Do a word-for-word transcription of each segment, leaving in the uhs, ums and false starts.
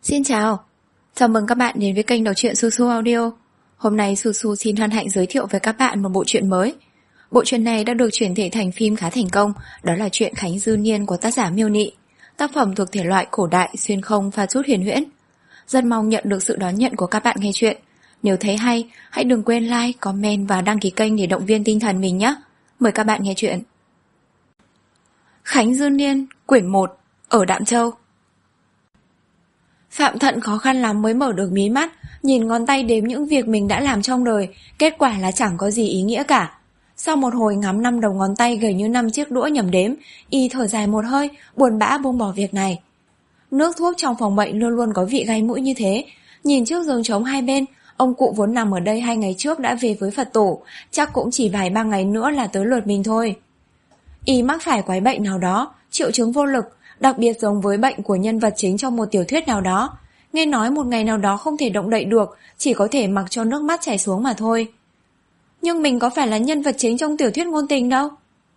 Xin chào, chào mừng các bạn đến với kênh đọc truyện Su Su Audio. Hôm nay Su Su xin hân hạnh giới thiệu với các bạn một bộ truyện mới. Bộ truyện này đã được chuyển thể thành phim khá thành công, đó là truyện Khánh Dư Niên của tác giả Miêu Nị. Tác phẩm thuộc thể loại cổ đại, xuyên không và chút huyền huyễn. Rất mong nhận được sự đón nhận của các bạn nghe truyện. Nếu thấy hay, hãy đừng quên like, comment và đăng ký kênh để động viên tinh thần mình nhé. Mời các bạn nghe truyện. Khánh Dư Niên, quyển một, ở Đạm Châu. Phạm Thận khó khăn lắm mới mở được mí mắt, nhìn ngón tay đếm những việc mình đã làm trong đời, kết quả là chẳng có gì ý nghĩa cả. Sau một hồi ngắm năm đầu ngón tay gầy như năm chiếc đũa nhầm đếm, y thở dài một hơi, buồn bã buông bỏ việc này. Nước thuốc trong phòng bệnh luôn luôn có vị gai mũi như thế. Nhìn trước giường trống hai bên, ông cụ vốn nằm ở đây hai ngày trước đã về với Phật tổ, chắc cũng chỉ vài ba ngày nữa là tới lượt mình thôi. Y mắc phải quái bệnh nào đó, triệu chứng vô lực, đặc biệt giống với bệnh của nhân vật chính trong một tiểu thuyết nào đó. Nghe nói một ngày nào đó không thể động đậy được, chỉ có thể mặc cho nước mắt chảy xuống mà thôi. Nhưng mình có phải là nhân vật chính trong tiểu thuyết ngôn tình đâu.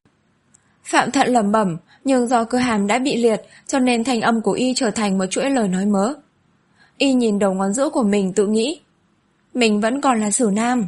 Phạm Thận lẩm bẩm, nhưng do cơ hàm đã bị liệt, cho nên thanh âm của y trở thành một chuỗi lời nói mớ. Y nhìn đầu ngón giữa của mình tự nghĩ, mình vẫn còn là Sử Nam.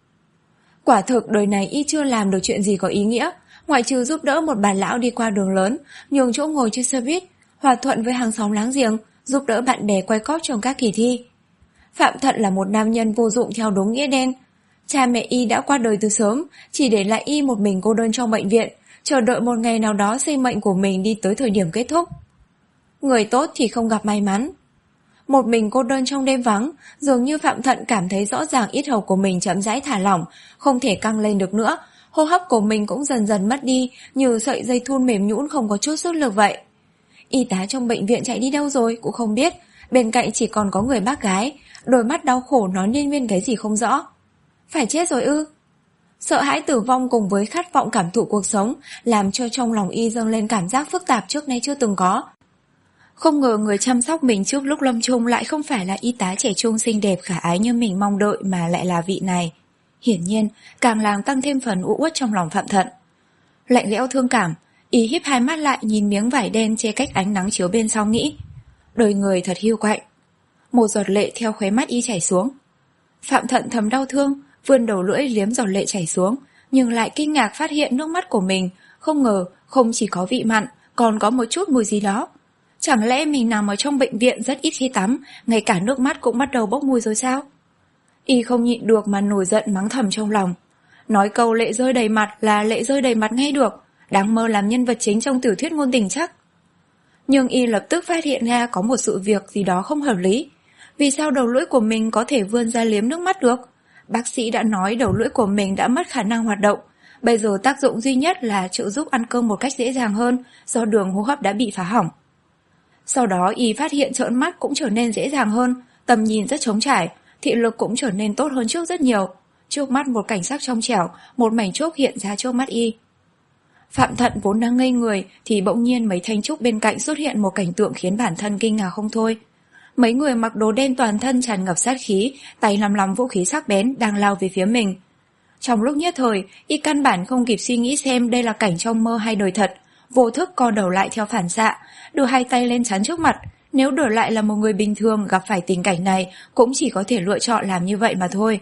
Quả thực đời này y chưa làm được chuyện gì có ý nghĩa, ngoại trừ giúp đỡ một bà lão đi qua đường lớn, nhường chỗ ngồi trên xe buýt, hòa thuận với hàng xóm láng giềng, giúp đỡ bạn bè quay cóp trong các kỳ thi. Phạm Thận là một nam nhân vô dụng theo đúng nghĩa đen. Cha mẹ y đã qua đời từ sớm, chỉ để lại y một mình cô đơn trong bệnh viện, chờ đợi một ngày nào đó sinh mệnh của mình đi tới thời điểm kết thúc. Người tốt thì không gặp may mắn. Một mình cô đơn trong đêm vắng, dường như Phạm Thận cảm thấy rõ ràng yết hầu của mình chậm rãi thả lỏng, không thể căng lên được nữa, hô hấp của mình cũng dần dần mất đi, như sợi dây thun mềm nhũn không có chút sức lực vậy. Y tá trong bệnh viện chạy đi đâu rồi cũng không biết, bên cạnh chỉ còn có người bác gái, đôi mắt đau khổ nói liên miên cái gì không rõ. Phải chết rồi ư? Sợ hãi tử vong cùng với khát vọng cảm thụ cuộc sống làm cho trong lòng y dâng lên cảm giác phức tạp trước nay chưa từng có. Không ngờ người chăm sóc mình trước lúc lâm chung lại không phải là y tá trẻ trung xinh đẹp khả ái như mình mong đợi mà lại là vị này. Hiển nhiên, càng làm tăng thêm phần u uất trong lòng Phạm Thận. Lạnh lẽo thương cảm, y híp hai mắt lại nhìn miếng vải đen che cách ánh nắng chiếu bên sau nghĩ. Đời người thật hiu quạnh. Một giọt lệ theo khóe mắt y chảy xuống. Phạm Thận thầm đau thương, vươn đầu lưỡi liếm giọt lệ chảy xuống, nhưng lại kinh ngạc phát hiện nước mắt của mình, không ngờ không chỉ có vị mặn, còn có một chút mùi gì đó. Chẳng lẽ mình nằm ở trong bệnh viện rất ít khi tắm, ngay cả nước mắt cũng bắt đầu bốc mùi rồi sao? Y không nhịn được mà nổi giận mắng thầm trong lòng. Nói câu lệ rơi đầy mặt là lệ rơi đầy mặt ngay được, đáng mơ làm nhân vật chính trong tiểu thuyết ngôn tình chắc. Nhưng y lập tức phát hiện ra có một sự việc gì đó không hợp lý. Vì sao đầu lưỡi của mình có thể vươn ra liếm nước mắt được? Bác sĩ đã nói đầu lưỡi của mình đã mất khả năng hoạt động, bây giờ tác dụng duy nhất là trợ giúp ăn cơm một cách dễ dàng hơn do đường hô hấp đã bị phá hỏng. Sau đó y phát hiện trợn mắt cũng trở nên dễ dàng hơn, tầm nhìn rất trống trải, thị lực cũng trở nên tốt hơn trước rất nhiều. Trước mắt một cảnh sắc trong trẻo, một mảnh trúc hiện ra trước mắt y. Phạm Thận vốn đang ngây người thì bỗng nhiên mấy thanh trúc bên cạnh xuất hiện một cảnh tượng khiến bản thân kinh ngạc không thôi. Mấy người mặc đồ đen toàn thân tràn ngập sát khí, tay lăm lăm vũ khí sắc bén đang lao về phía mình. Trong lúc nhất thời, y căn bản không kịp suy nghĩ xem đây là cảnh trong mơ hay đời thật, vô thức co đầu lại theo phản xạ, đưa hai tay lên chắn trước mặt. Nếu đổi lại là một người bình thường gặp phải tình cảnh này cũng chỉ có thể lựa chọn làm như vậy mà thôi.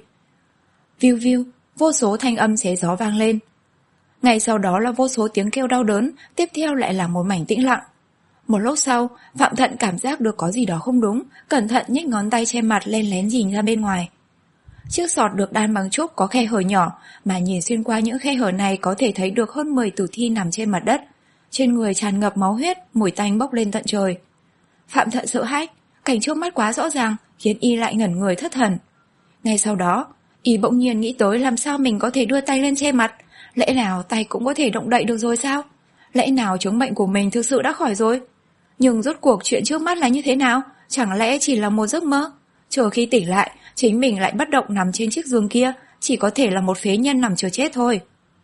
Viu viu, vô số thanh âm xé gió vang lên. Ngay sau đó là vô số tiếng kêu đau đớn, tiếp theo lại là một mảnh tĩnh lặng. Một lúc sau, Phạm Thận cảm giác được có gì đó không đúng, cẩn thận nhích ngón tay che mặt lên lén nhìn ra bên ngoài. Chiếc sọt được đan bằng trúc có khe hở nhỏ, mà nhìn xuyên qua những khe hở này có thể thấy được hơn mười tử thi nằm trên mặt đất. Trên người tràn ngập máu huyết, mùi tanh bốc lên tận trời. Phạm Thận sợ hãi, cảnh trước mắt quá rõ ràng, khiến y lại ngẩn người thất thần. Ngay sau đó, y bỗng nhiên nghĩ tới làm sao mình có thể đưa tay lên che mặt, lẽ nào tay cũng có thể động đậy được rồi sao? Lẽ nào chứng bệnh của mình thực sự đã khỏi rồi? Nhưng rốt cuộc chuyện trước mắt là như thế nào? Chẳng lẽ chỉ là một giấc mơ? Chờ khi tỉnh lại, chính mình lại bất động nằm trên chiếc giường kia, chỉ có thể là một phế nhân nằm chờ chết thôi.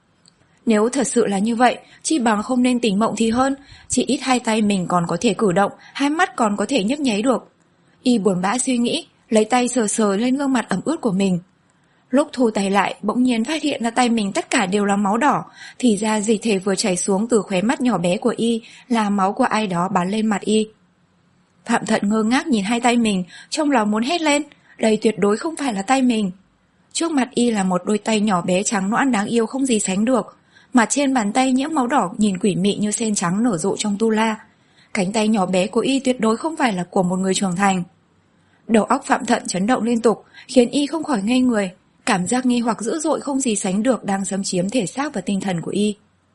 Nếu thật sự là như vậy, chi bằng không nên tỉnh mộng thì hơn, chỉ ít hai tay mình còn có thể cử động, hai mắt còn có thể nhấp nháy được. Y buồn bã suy nghĩ, lấy tay sờ sờ lên gương mặt ẩm ướt của mình. Lúc thu tay lại, bỗng nhiên phát hiện ra tay mình tất cả đều là máu đỏ, thì ra dịch thể vừa chảy xuống từ khóe mắt nhỏ bé của y là máu của ai đó bắn lên mặt y. Phạm Thận ngơ ngác nhìn hai tay mình, trong lòng muốn hét lên, đây tuyệt đối không phải là tay mình. Trước mặt y là một đôi tay nhỏ bé trắng nõn đáng yêu không gì sánh được. Mặt trên bàn tay nhiễm máu đỏ nhìn quỷ mị như sen trắng nở rộ trong tu la. Cánh tay nhỏ bé của y tuyệt đối không phải là của một người trưởng thành. Đầu óc Phạm Thận chấn động liên tục, khiến y không khỏi ngây người. Cảm giác nghi hoặc dữ dội không gì sánh được đang xâm chiếm thể xác và tinh thần của y.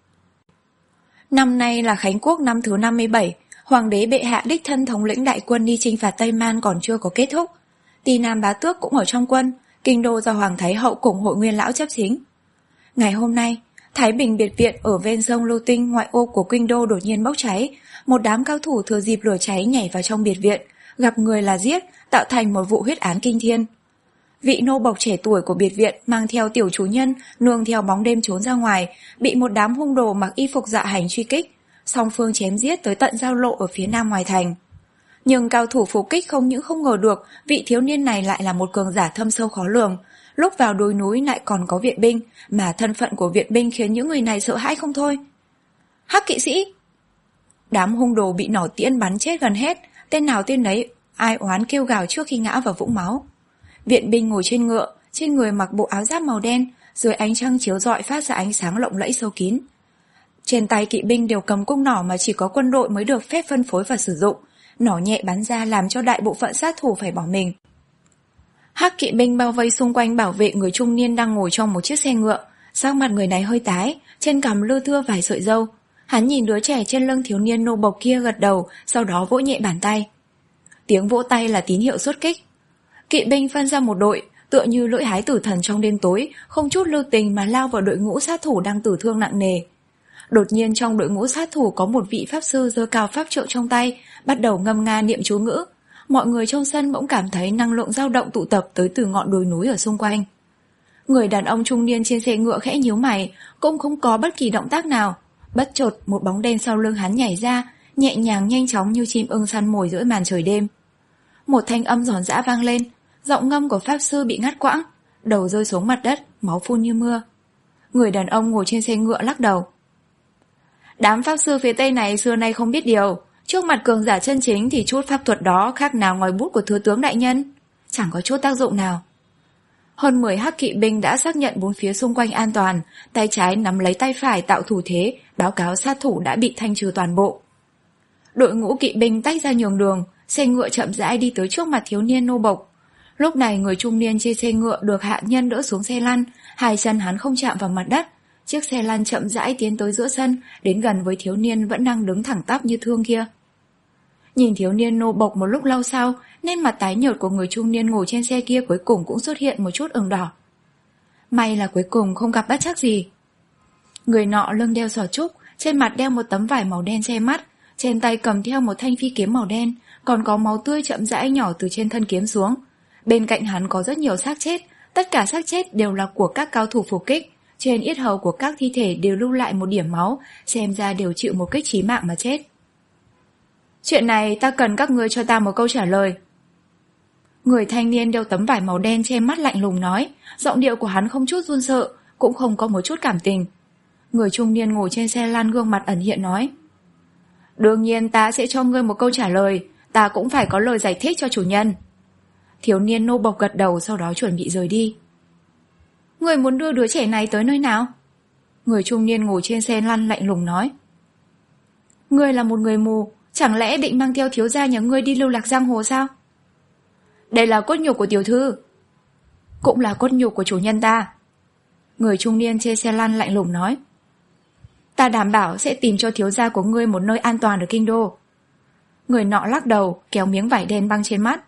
Năm nay là Khánh Quốc năm thứ năm mươi bảy, Hoàng đế bệ hạ đích thân thống lĩnh đại quân đi chinh phạt Tây Man còn chưa có kết thúc. Tỳ Nam Bá Tước cũng ở trong quân, kinh đô do Hoàng Thái Hậu cùng Hội Nguyên Lão chấp chính. Ngày hôm nay, Thái Bình biệt viện ở ven sông Lưu Tinh ngoại ô của kinh đô đột nhiên bốc cháy. Một đám cao thủ thừa dịp lửa cháy nhảy vào trong biệt viện, gặp người là giết, tạo thành một vụ huyết án kinh thiên. Vị nô bộc trẻ tuổi của biệt viện mang theo tiểu chủ nhân nương theo bóng đêm trốn ra ngoài, bị một đám hung đồ mặc y phục dạ hành truy kích, song phương chém giết tới tận giao lộ ở phía nam ngoài thành. Nhưng cao thủ phục kích không những không ngờ được vị thiếu niên này lại là một cường giả thâm sâu khó lường, lúc vào đồi núi lại còn có viện binh, mà thân phận của viện binh khiến những người này sợ hãi không thôi. Hắc kỵ sĩ! Đám hung đồ bị nỏ tiễn bắn chết gần hết, tên nào tên nấy ai oán kêu gào trước khi ngã vào vũng máu. Viện binh ngồi trên ngựa, trên người mặc bộ áo giáp màu đen, dưới ánh trăng chiếu rọi phát ra ánh sáng lộng lẫy sâu kín. Trên tay kỵ binh đều cầm cung nỏ mà chỉ có quân đội mới được phép phân phối và sử dụng, nỏ nhẹ bắn ra làm cho đại bộ phận sát thủ phải bỏ mình. Hắc kỵ binh bao vây xung quanh bảo vệ người trung niên đang ngồi trong một chiếc xe ngựa, sắc mặt người này hơi tái, trên cằm lưa thưa vài sợi râu. Hắn nhìn đứa trẻ trên lưng thiếu niên nô bộc kia gật đầu, sau đó vỗ nhẹ bàn tay. Tiếng vỗ tay là tín hiệu xuất kích. Kỵ binh phân ra một đội, tựa như lưỡi hái tử thần trong đêm tối, không chút lưu tình mà lao vào đội ngũ sát thủ đang tử thương nặng nề. Đột nhiên trong đội ngũ sát thủ có một vị pháp sư giơ cao pháp trượng trong tay, bắt đầu ngâm nga niệm chú ngữ. Mọi người trong sân bỗng cảm thấy năng lượng dao động tụ tập tới từ ngọn đồi núi ở xung quanh. Người đàn ông trung niên trên xe ngựa khẽ nhíu mày, cũng không có bất kỳ động tác nào. Bất chợt một bóng đen sau lưng hắn nhảy ra, nhẹ nhàng nhanh chóng như chim ưng săn mồi giữa màn trời đêm. Một thanh âm giòn giã vang lên, giọng ngâm của pháp sư bị ngắt quãng, đầu rơi xuống mặt đất, máu phun như mưa. Người đàn ông ngồi trên xe ngựa lắc đầu. Đám pháp sư phía Tây này xưa nay không biết điều, trước mặt cường giả chân chính thì chút pháp thuật đó khác nào ngòi bút của thừa tướng đại nhân, chẳng có chút tác dụng nào. Hơn mười hắc kỵ binh đã xác nhận bốn phía xung quanh an toàn, tay trái nắm lấy tay phải tạo thủ thế, báo cáo sát thủ đã bị thanh trừ toàn bộ. Đội ngũ kỵ binh tách ra nhường đường, xe ngựa chậm rãi đi tới trước mặt thiếu niên nô bộc. Lúc này người trung niên trên xe ngựa được hạ nhân đỡ xuống xe lăn, hai chân hắn không chạm vào mặt đất. Chiếc xe lăn chậm rãi tiến tới giữa sân, đến gần với thiếu niên vẫn đang đứng thẳng tắp như thương kia. Nhìn thiếu niên nô bộc một lúc lâu sau, nên mặt tái nhợt của người trung niên ngồi trên xe kia cuối cùng cũng xuất hiện một chút ửng đỏ. May là cuối cùng không gặp bất trắc gì. Người nọ lưng đeo sò trúc, trên mặt đeo một tấm vải màu đen che mắt, trên tay cầm theo một thanh phi kiếm màu đen, còn có máu tươi chậm rãi nhỏ từ trên thân kiếm xuống. Bên cạnh hắn có rất nhiều xác chết, tất cả xác chết đều là của các cao thủ phục kích. Trên yết hầu của các thi thể đều lưu lại một điểm máu, xem ra đều chịu một kích chí mạng mà chết. Chuyện này ta cần các ngươi cho ta một câu trả lời. Người thanh niên đeo tấm vải màu đen che mắt lạnh lùng nói, giọng điệu của hắn không chút run sợ, cũng không có một chút cảm tình. Người trung niên ngồi trên xe lăn gương mặt ẩn hiện nói, đương nhiên ta sẽ cho ngươi một câu trả lời, ta cũng phải có lời giải thích cho chủ nhân. Thiếu niên nô bộc gật đầu, sau đó chuẩn bị rời đi. Người muốn đưa đứa trẻ này tới nơi nào? Người trung niên ngồi trên xe lăn lạnh lùng nói. Ngươi là một người mù, chẳng lẽ định mang theo thiếu gia nhà ngươi đi lưu lạc giang hồ sao? Đây là cốt nhục của tiểu thư. Cũng là cốt nhục của chủ nhân ta. Người trung niên trên xe lăn lạnh lùng nói. Ta đảm bảo sẽ tìm cho thiếu gia của ngươi một nơi an toàn ở kinh đô. Người nọ lắc đầu, kéo miếng vải đen băng trên mắt.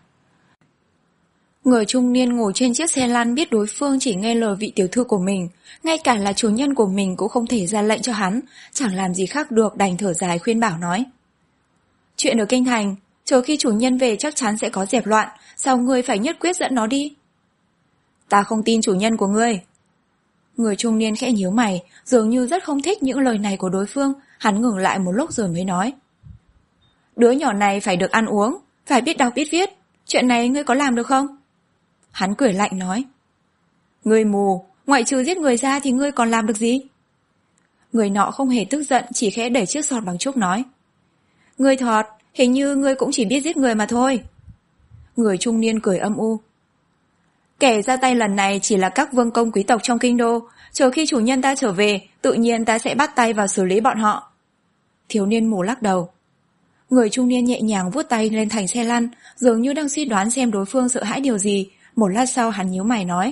Người trung niên ngồi trên chiếc xe lăn biết đối phương chỉ nghe lời vị tiểu thư của mình, ngay cả là chủ nhân của mình cũng không thể ra lệnh cho hắn, chẳng làm gì khác được, đành thở dài khuyên bảo nói. Chuyện ở kinh thành, chờ khi chủ nhân về chắc chắn sẽ có dẹp loạn, sao ngươi phải nhất quyết dẫn nó đi? Ta không tin chủ nhân của ngươi. Người trung niên khẽ nhíu mày, dường như rất không thích những lời này của đối phương, hắn ngừng lại một lúc rồi mới nói. Đứa nhỏ này phải được ăn uống, phải biết đọc biết viết, chuyện này ngươi có làm được không? Hắn cười lạnh nói. Ngươi mù, ngoại trừ giết người ra thì ngươi còn làm được gì? Người nọ không hề tức giận, chỉ khẽ đẩy chiếc sọt bằng trúc nói. Ngươi thọt, Hình như ngươi cũng chỉ biết giết người mà thôi. Người trung niên cười âm u. Kẻ ra tay lần này chỉ là các vương công quý tộc trong kinh đô, chờ khi chủ nhân ta trở về, tự nhiên ta sẽ bắt tay vào xử lý bọn họ. Thiếu niên mù lắc đầu. Người trung niên nhẹ nhàng vuốt tay lên thành xe lăn, dường như đang suy đoán xem đối phương sợ hãi điều gì. Một lát sau hắn nhíu mày nói.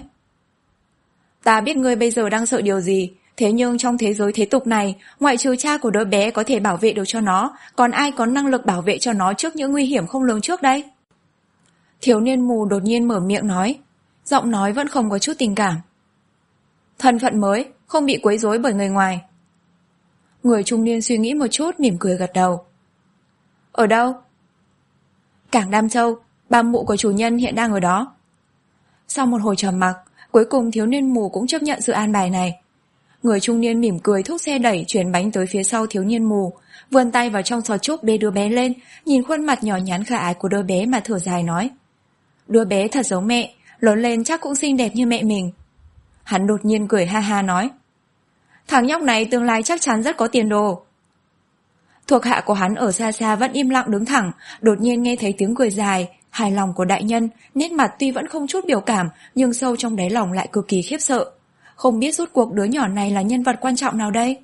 Ta biết ngươi bây giờ đang sợ điều gì, thế nhưng trong thế giới thế tục này, ngoại trừ cha của đứa bé có thể bảo vệ được cho nó, còn ai có năng lực bảo vệ cho nó trước những nguy hiểm không lường trước đây? Thiếu niên mù đột nhiên mở miệng nói, giọng nói vẫn không có chút tình cảm. Thân phận mới, không bị quấy rối bởi người ngoài. Người trung niên suy nghĩ một chút, mỉm cười gật đầu. Ở đâu? Cảng Đam Châu, ba mụ của chủ nhân hiện đang ở đó. Sau một hồi trầm mặc, cuối cùng thiếu niên mù cũng chấp nhận sự an bài này. Người trung niên mỉm cười thúc xe đẩy chuyển bánh tới phía sau thiếu niên mù, vươn tay vào trong xò trúc bế đứa bé lên, nhìn khuôn mặt nhỏ nhắn khả ái của đứa bé mà thở dài nói. Đứa bé thật giống mẹ, lớn lên chắc cũng xinh đẹp như mẹ mình. Hắn đột nhiên cười ha ha nói. Thằng nhóc này tương lai chắc chắn rất có tiền đồ. Thuộc hạ của hắn ở xa xa vẫn im lặng đứng thẳng, đột nhiên nghe thấy tiếng cười dài, hài lòng của đại nhân, nét mặt tuy vẫn không chút biểu cảm, nhưng sâu trong đáy lòng lại cực kỳ khiếp sợ. Không biết rốt cuộc đứa nhỏ này là nhân vật quan trọng nào đây?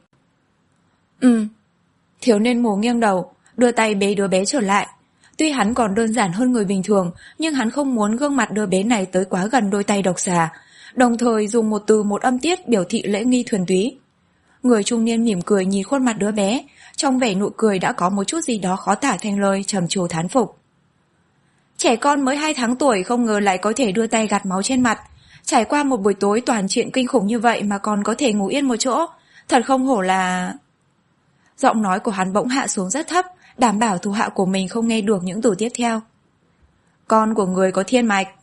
Ừ. Thiếu niên mù nghiêng đầu, đưa tay bế đứa bé trở lại. Tuy hắn còn đơn giản hơn người bình thường, nhưng hắn không muốn gương mặt đứa bé này tới quá gần đôi tay độc xà, đồng thời dùng một từ một âm tiết biểu thị lễ nghi thuần túy. Người trung niên mỉm cười nhìn khuôn mặt đứa bé, trong vẻ nụ cười đã có một chút gì đó khó tả thành lời, trầm trồ thán phục. Trẻ con mới hai tháng tuổi không ngờ lại có thể đưa tay gạt máu trên mặt, trải qua một buổi tối toàn chuyện kinh khủng như vậy mà còn có thể ngủ yên một chỗ, thật không hổ là... Giọng nói của hắn bỗng hạ xuống rất thấp, đảm bảo thủ hạ của mình không nghe được những từ tiếp theo. Con của người có thiên mạch.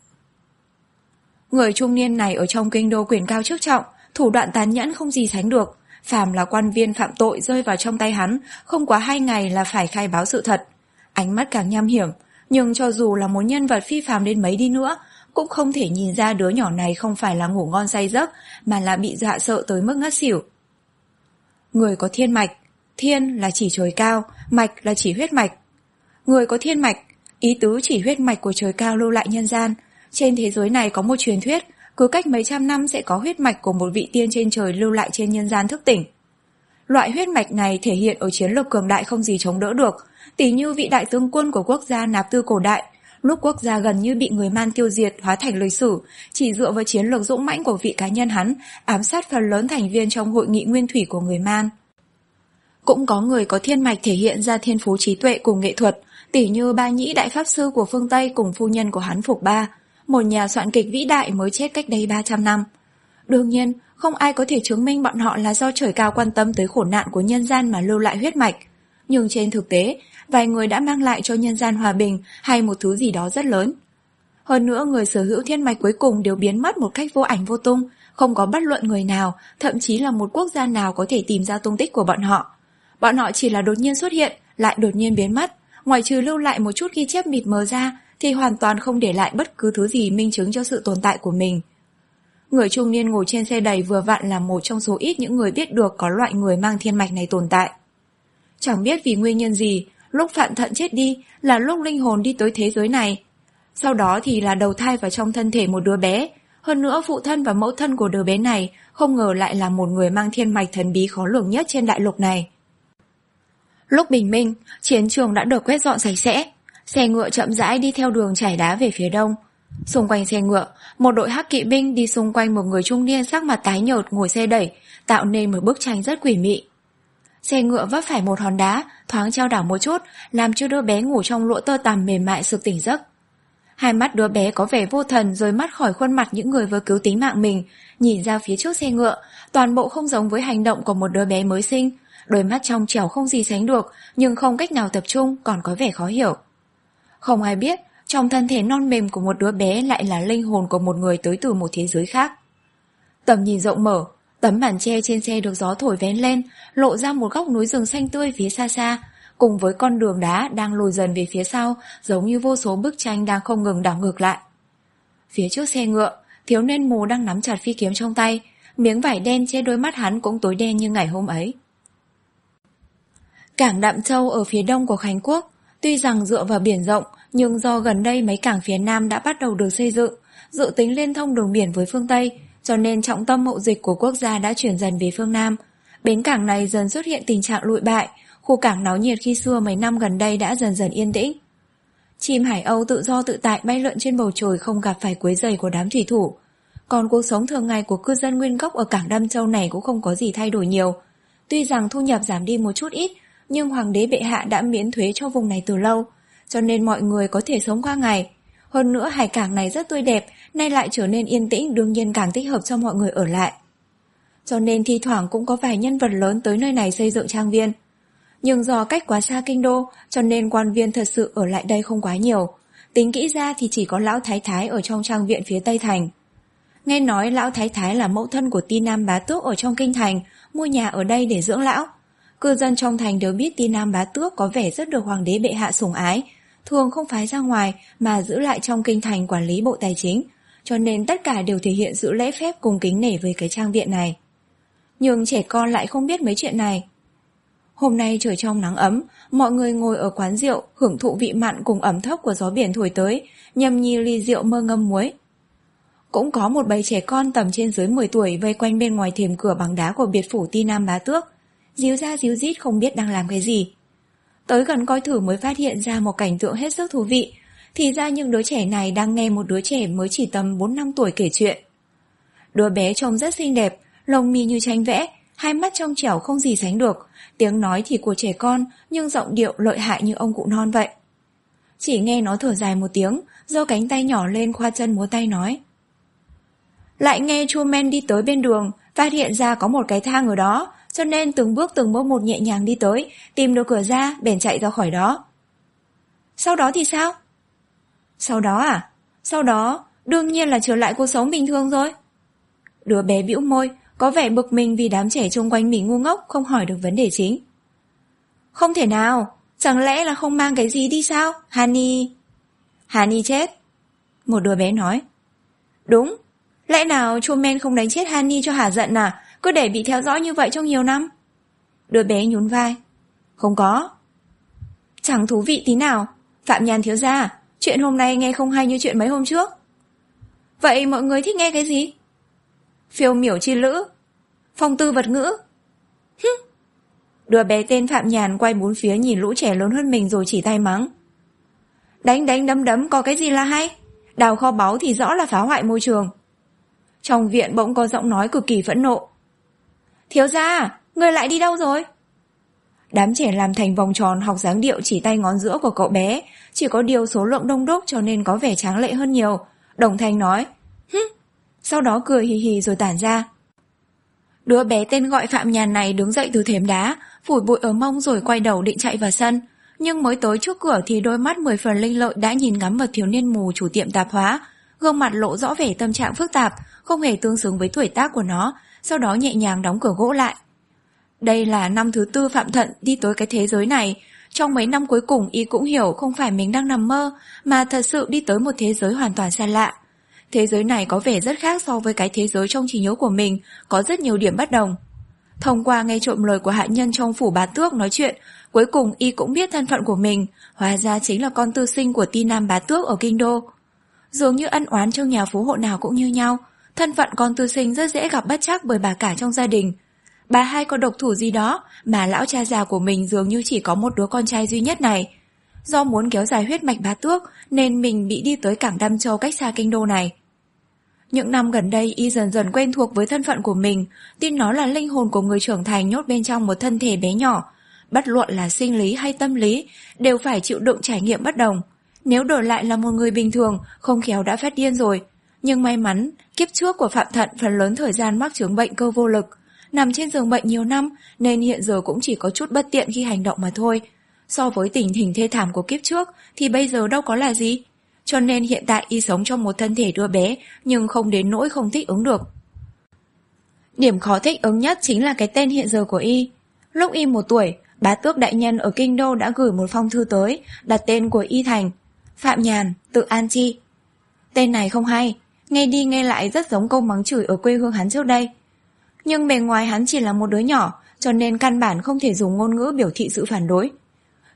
Người trung niên này ở trong kinh đô quyền cao chức trọng, thủ đoạn tàn nhẫn không gì sánh được. Phàm là quan viên phạm tội rơi vào trong tay hắn, không quá hai ngày là phải khai báo sự thật. Ánh mắt càng nham hiểm, nhưng cho dù là một nhân vật phi phàm đến mấy đi nữa, cũng không thể nhìn ra đứa nhỏ này không phải là ngủ ngon say giấc, mà là bị dọa sợ tới mức ngất xỉu. Người có thiên mạch, thiên là chỉ trời cao, mạch là chỉ huyết mạch. Người có thiên mạch, ý tứ chỉ huyết mạch của trời cao lưu lại nhân gian. Trên thế giới này có một truyền thuyết, cứ cách mấy trăm năm sẽ có huyết mạch của một vị tiên trên trời lưu lại trên nhân gian thức tỉnh. Loại huyết mạch này thể hiện ở chiến lược cường đại không gì chống đỡ được, tỉ như vị đại tướng quân của quốc gia Nạp Tư cổ đại, lúc quốc gia gần như bị người Man tiêu diệt hóa thành lịch sử, chỉ dựa vào chiến lược dũng mãnh của vị cá nhân hắn, ám sát phần lớn thành viên trong hội nghị nguyên thủy của người Man. Cũng có người có thiên mạch thể hiện ra thiên phú trí tuệ cùng nghệ thuật, tỉ như Ba Nhĩ đại pháp sư của phương Tây cùng phu nhân của hắn Phục Ba, một nhà soạn kịch vĩ đại mới chết cách đây ba trăm năm. Đương nhiên, không ai có thể chứng minh bọn họ là do trời cao quan tâm tới khổ nạn của nhân gian mà lưu lại huyết mạch. Nhưng trên thực tế, vài người đã mang lại cho nhân gian hòa bình hay một thứ gì đó rất lớn. Hơn nữa, người sở hữu thiên mạch cuối cùng đều biến mất một cách vô ảnh vô tung, không có bất luận người nào, thậm chí là một quốc gia nào có thể tìm ra tung tích của bọn họ. Bọn họ chỉ là đột nhiên xuất hiện, lại đột nhiên biến mất, ngoài trừ lưu lại một chút ghi chép mịt mờ ra, thì hoàn toàn không để lại bất cứ thứ gì minh chứng cho sự tồn tại của mình. Người trung niên ngồi trên xe đẩy vừa vặn là một trong số ít những người biết được có loại người mang thiên mạch này tồn tại. Chẳng biết vì nguyên nhân gì, lúc Phạm Thận chết đi là lúc linh hồn đi tới thế giới này. Sau đó thì là đầu thai vào trong thân thể một đứa bé. Hơn nữa phụ thân và mẫu thân của đứa bé này không ngờ lại là một người mang thiên mạch thần bí khó lường nhất trên đại lục này. Lúc bình minh, chiến trường đã được quét dọn sạch sẽ. Xe ngựa chậm rãi đi theo đường trải đá về phía đông. Xung quanh xe ngựa, một đội hắc kỵ binh đi xung quanh một người trung niên sắc mặt tái nhợt ngồi xe đẩy, tạo nên một bức tranh rất quỷ mị. Xe ngựa vấp phải một hòn đá, thoáng trao đảo một chút, làm cho đứa bé ngủ trong lụa tơ tằm mềm mại sực tỉnh giấc. Hai mắt đứa bé có vẻ vô thần rời mắt khỏi khuôn mặt những người vừa cứu tính mạng mình, nhìn ra phía trước xe ngựa, toàn bộ không giống với hành động của một đứa bé mới sinh. Đôi mắt trong trẻo không gì sánh được, nhưng không cách nào tập trung, còn có vẻ khó hiểu. Không ai biết, trong thân thể non mềm của một đứa bé lại là linh hồn của một người tới từ một thế giới khác. Tầm nhìn rộng mở, tấm màn che trên xe được gió thổi vén lên, lộ ra một góc núi rừng xanh tươi phía xa xa, cùng với con đường đá đang lùi dần về phía sau, giống như vô số bức tranh đang không ngừng đảo ngược lại. Phía trước xe ngựa, thiếu niên mù đang nắm chặt phi kiếm trong tay, miếng vải đen che đôi mắt hắn cũng tối đen như ngày hôm ấy. Cảng Đạm Châu ở phía đông của Khánh Quốc, Tuy rằng dựa vào biển rộng, nhưng do gần đây mấy cảng phía Nam đã bắt đầu được xây dựng, dự tính liên thông đường biển với phương Tây, cho nên trọng tâm mậu dịch của quốc gia đã chuyển dần về phương Nam. Bến cảng này dần xuất hiện tình trạng lụi bại, khu cảng náo nhiệt khi xưa mấy năm gần đây đã dần dần yên tĩnh. Chim hải âu tự do tự tại bay lượn trên bầu trời không gặp phải quấy rầy của đám thủy thủ. Còn cuộc sống thường ngày của cư dân nguyên gốc ở cảng Đăm Châu này cũng không có gì thay đổi nhiều. Tuy rằng thu nhập giảm đi một chút ít, nhưng hoàng đế bệ hạ đã miễn thuế cho vùng này từ lâu, cho nên mọi người có thể sống qua ngày. Hơn nữa hải cảng này rất tươi đẹp, nay lại trở nên yên tĩnh, đương nhiên càng thích hợp cho mọi người ở lại. Cho nên thi thoảng cũng có vài nhân vật lớn tới nơi này xây dựng trang viên. Nhưng do cách quá xa kinh đô, cho nên quan viên thật sự ở lại đây không quá nhiều. Tính kỹ ra thì chỉ có lão thái thái ở trong trang viện phía Tây Thành. Nghe nói lão thái thái là mẫu thân của Ti Nam Bá Tước ở trong kinh thành, mua nhà ở đây để dưỡng lão. Cư dân trong thành đều biết Ti Nam Bá Tước có vẻ rất được hoàng đế bệ hạ sủng ái, thường không phái ra ngoài mà giữ lại trong kinh thành quản lý bộ tài chính, cho nên tất cả đều thể hiện sự lễ phép cùng kính nể với cái trang viện này. Nhưng trẻ con lại không biết mấy chuyện này. Hôm nay trời trong nắng ấm, mọi người ngồi ở quán rượu, hưởng thụ vị mặn cùng ẩm thấp của gió biển thổi tới, nhâm nhi ly rượu mơ ngâm muối. Cũng có một bầy trẻ con tầm trên dưới mười tuổi vây quanh bên ngoài thềm cửa bằng đá của biệt phủ Ti Nam Bá Tước, díu ra díu dít không biết đang làm cái gì. Tới gần coi thử mới phát hiện ra một cảnh tượng hết sức thú vị, thì ra những đứa trẻ này đang nghe một đứa trẻ mới chỉ tầm bốn năm tuổi kể chuyện. Đứa bé trông rất xinh đẹp, lông mi như tranh vẽ, hai mắt trong trẻo không gì sánh được, tiếng nói thì của trẻ con nhưng giọng điệu lợi hại như ông cụ non vậy. Chỉ nghe nó thở dài một tiếng, giơ cánh tay nhỏ lên khoa chân múa tay nói. Lại nghe Chu Men đi tới bên đường, phát hiện ra có một cái thang ở đó, cho nên từng bước từng bước một nhẹ nhàng đi tới, tìm được cửa ra, bèn chạy ra khỏi đó. Sau đó thì sao? Sau đó à? Sau đó, đương nhiên là trở lại cuộc sống bình thường rồi. Đứa bé bĩu môi, có vẻ bực mình vì đám trẻ xung quanh mình ngu ngốc, không hỏi được vấn đề chính. Không thể nào, chẳng lẽ là không mang cái gì đi sao? Hani... Hani chết. Một đứa bé nói. Đúng, lẽ nào Chu Men không đánh chết Hani cho hả giận à? Cứ để bị theo dõi như vậy trong nhiều năm. Đứa bé nhún vai. Không có. Chẳng thú vị tí nào. Phạm Nhàn thiếu gia, chuyện hôm nay nghe không hay như chuyện mấy hôm trước. Vậy mọi người thích nghe cái gì? Phiêu miểu chi lữ, phong tư vật ngữ. Hứ. Đứa bé tên Phạm Nhàn quay bốn phía nhìn lũ trẻ lớn hơn mình rồi chỉ tay mắng. Đánh đánh đấm đấm có cái gì là hay? Đào kho báu thì rõ là phá hoại môi trường. Trong viện bỗng có giọng nói cực kỳ phẫn nộ. Thiếu gia, người lại đi đâu rồi? Đám trẻ làm thành vòng tròn học dáng điệu chỉ tay ngón giữa của cậu bé, chỉ có điều số lượng đông đúc cho nên có vẻ tráng lệ hơn nhiều. Đồng thanh nói. Hứ. Sau đó cười hì hì rồi tản ra. Đứa bé tên gọi Phạm Nhàn này đứng dậy từ thềm đá, phủi bụi ở mông rồi quay đầu định chạy vào sân. Nhưng mới tới trước cửa thì đôi mắt mười phần linh lợi đã nhìn ngắm vào thiếu niên mù chủ tiệm tạp hóa. Gương mặt lộ rõ vẻ tâm trạng phức tạp, không hề tương xứng với tuổi tác của nó, sau đó nhẹ nhàng đóng cửa gỗ lại. Đây là năm thứ tư Phạm Thận đi tới cái thế giới này. Trong mấy năm cuối cùng y cũng hiểu không phải mình đang nằm mơ, mà thật sự đi tới một thế giới hoàn toàn xa lạ. Thế giới này có vẻ rất khác so với cái thế giới trong trí nhớ của mình, có rất nhiều điểm bất đồng. Thông qua nghe trộm lời của hạ nhân trong phủ Bá Tước nói chuyện, cuối cùng y cũng biết thân phận của mình, hóa ra chính là con tư sinh của Ti Nam Bá Tước ở kinh đô. Dường như ân oán trong nhà phú hộ nào cũng như nhau, thân phận con tư sinh rất dễ gặp bất trắc bởi bà cả trong gia đình. Bà hai có độc thủ gì đó mà lão cha già của mình dường như chỉ có một đứa con trai duy nhất này. Do muốn kéo dài huyết mạch Bá Tước nên mình bị đi tới cảng Đăm Châu cách xa kinh đô này. Những năm gần đây y dần dần quen thuộc với thân phận của mình, tin nó là linh hồn của người trưởng thành nhốt bên trong một thân thể bé nhỏ. Bất luận là sinh lý hay tâm lý đều phải chịu đựng trải nghiệm bất đồng. Nếu đổi lại là một người bình thường, không khéo đã phát điên rồi. Nhưng may mắn, kiếp trước của Phạm Thận phần lớn thời gian mắc chứng bệnh cơ vô lực, nằm trên giường bệnh nhiều năm nên hiện giờ cũng chỉ có chút bất tiện khi hành động mà thôi. So với tình hình thê thảm của kiếp trước thì bây giờ đâu có là gì. Cho nên hiện tại y sống trong một thân thể đứa bé nhưng không đến nỗi không thích ứng được. Điểm khó thích ứng nhất chính là cái tên hiện giờ của y. Lúc y một tuổi, Bá Tước đại nhân ở kinh đô đã gửi một phong thư tới, đặt tên của y thành Phạm Nhàn, tự An Chi. Tên này không hay, nghe đi nghe lại rất giống câu mắng chửi ở quê hương hắn trước đây. Nhưng bề ngoài hắn chỉ là một đứa nhỏ, cho nên căn bản không thể dùng ngôn ngữ biểu thị sự phản đối.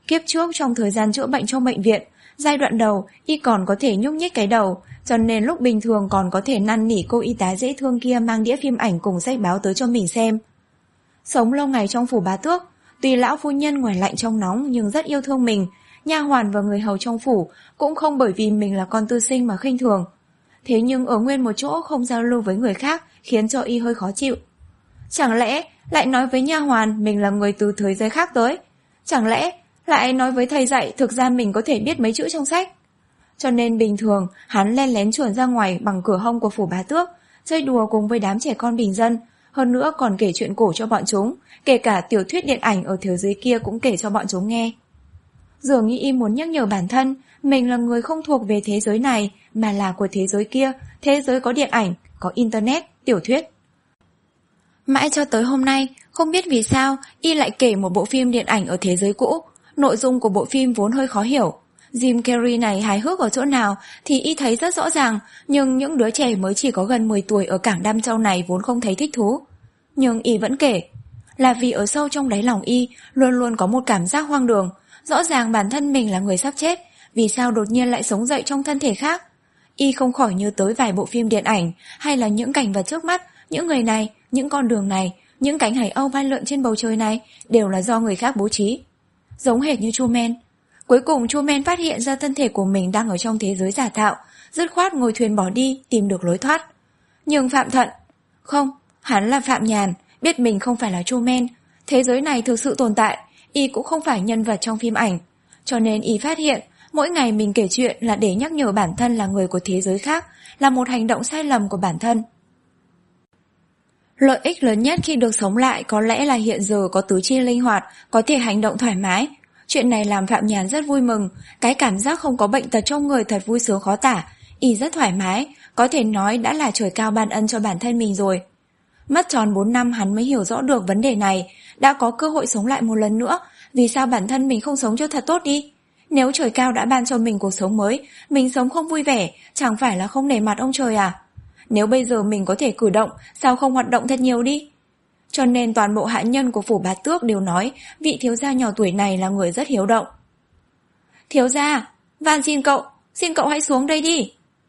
Kiếp trước trong thời gian chữa bệnh trong bệnh viện, giai đoạn đầu y còn có thể nhúc nhích cái đầu, cho nên lúc bình thường còn có thể năn nỉ cô y tá dễ thương kia mang đĩa phim ảnh cùng sách báo tới cho mình xem. Sống lâu ngày trong phủ Bá Tước, tuy lão phu nhân ngoài lạnh trong nóng nhưng rất yêu thương mình, nha hoàn và người hầu trong phủ cũng không bởi vì mình là con tư sinh mà khinh thường. Thế nhưng ở nguyên một chỗ không giao lưu với người khác khiến cho y hơi khó chịu. Chẳng lẽ lại nói với nha hoàn mình là người từ thế giới khác tới? Chẳng lẽ lại nói với thầy dạy thực ra mình có thể biết mấy chữ trong sách? Cho nên bình thường hắn len lén chuồn ra ngoài bằng cửa hông của phủ Bá Tước, chơi đùa cùng với đám trẻ con bình dân, hơn nữa còn kể chuyện cổ cho bọn chúng, kể cả tiểu thuyết điện ảnh ở thế giới kia cũng kể cho bọn chúng nghe. Dường như y muốn nhắc nhở bản thân mình là người không thuộc về thế giới này mà là của thế giới kia, thế giới có điện ảnh, có internet, tiểu thuyết. Mãi cho tới hôm nay, không biết vì sao y lại kể một bộ phim điện ảnh ở thế giới cũ. Nội dung của bộ phim vốn hơi khó hiểu. Jim Carrey này hài hước ở chỗ nào thì y thấy rất rõ ràng, nhưng những đứa trẻ mới chỉ có gần mười tuổi ở cảng Đam Châu này vốn không thấy thích thú. Nhưng y vẫn kể, là vì ở sâu trong đáy lòng y luôn luôn có một cảm giác hoang đường. Rõ ràng bản thân mình là người sắp chết, vì sao đột nhiên lại sống dậy trong thân thể khác? Y không khỏi nhớ tới vài bộ phim điện ảnh, hay là những cảnh vật trước mắt, những người này, những con đường này, những cánh hải âu bay lượn trên bầu trời này đều là do người khác bố trí. Giống hệt như Truman. Cuối cùng Truman phát hiện ra thân thể của mình đang ở trong thế giới giả tạo, dứt khoát ngồi thuyền bỏ đi, tìm được lối thoát. Nhưng Phạm Thận, không, hắn là Phạm Nhàn, biết mình không phải là Truman. Thế giới này thực sự tồn tại, y cũng không phải nhân vật trong phim ảnh. Cho nên y phát hiện, mỗi ngày mình kể chuyện là để nhắc nhở bản thân là người của thế giới khác, là một hành động sai lầm của bản thân. Lợi ích lớn nhất khi được sống lại có lẽ là hiện giờ có tứ chi linh hoạt, có thể hành động thoải mái. Chuyện này làm Phạm Nhàn rất vui mừng, cái cảm giác không có bệnh tật trong người thật vui sướng khó tả, y rất thoải mái, có thể nói đã là trời cao ban ân cho bản thân mình rồi. Mất tròn bốn năm hắn mới hiểu rõ được vấn đề này, đã có cơ hội sống lại một lần nữa, vì sao bản thân mình không sống cho thật tốt đi? Nếu trời cao đã ban cho mình cuộc sống mới, mình sống không vui vẻ, chẳng phải là không nể mặt ông trời à? Nếu bây giờ mình có thể cử động, sao không hoạt động thật nhiều đi? Cho nên toàn bộ hạ nhân của phủ Bá Tước đều nói vị thiếu gia nhỏ tuổi này là người rất hiếu động. Thiếu gia, van xin cậu, xin cậu hãy xuống đây đi.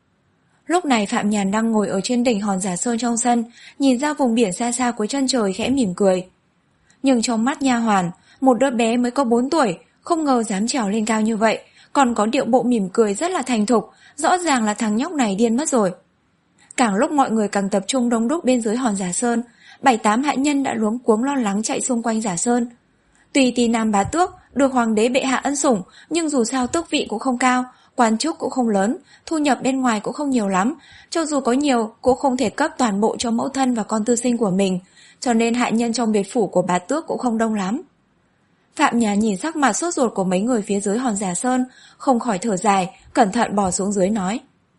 Lúc này Phạm Nhàn đang ngồi ở trên đỉnh hòn Giả Sơn trong sân, nhìn ra vùng biển xa xa cuối chân trời khẽ mỉm cười. Nhưng trong mắt nha hoàn, một đứa bé mới có bốn tuổi, không ngờ dám trèo lên cao như vậy, còn có điệu bộ mỉm cười rất là thành thục, rõ ràng là thằng nhóc này điên mất rồi. Càng lúc mọi người càng tập trung đông đúc bên dưới hòn Giả Sơn, bảy tám hạ nhân đã luống cuống lo lắng chạy xung quanh Giả Sơn. Tuy Tỳ Nam Bá Tước được hoàng đế bệ hạ ân sủng, nhưng dù sao tước vị cũng không cao, quan chức cũng không lớn, thu nhập bên ngoài cũng không nhiều lắm, cho dù có nhiều cũng không thể cấp toàn bộ cho mẫu thân và con tư sinh của mình, cho nên hạ nhân trong biệt phủ của Bá Tước cũng không đông lắm. Phạm Nhàn nhìn sắc mặt sốt ruột của mấy người phía dưới hòn Giả Sơn, không khỏi thở dài, cẩn thận bò xuống dưới nói: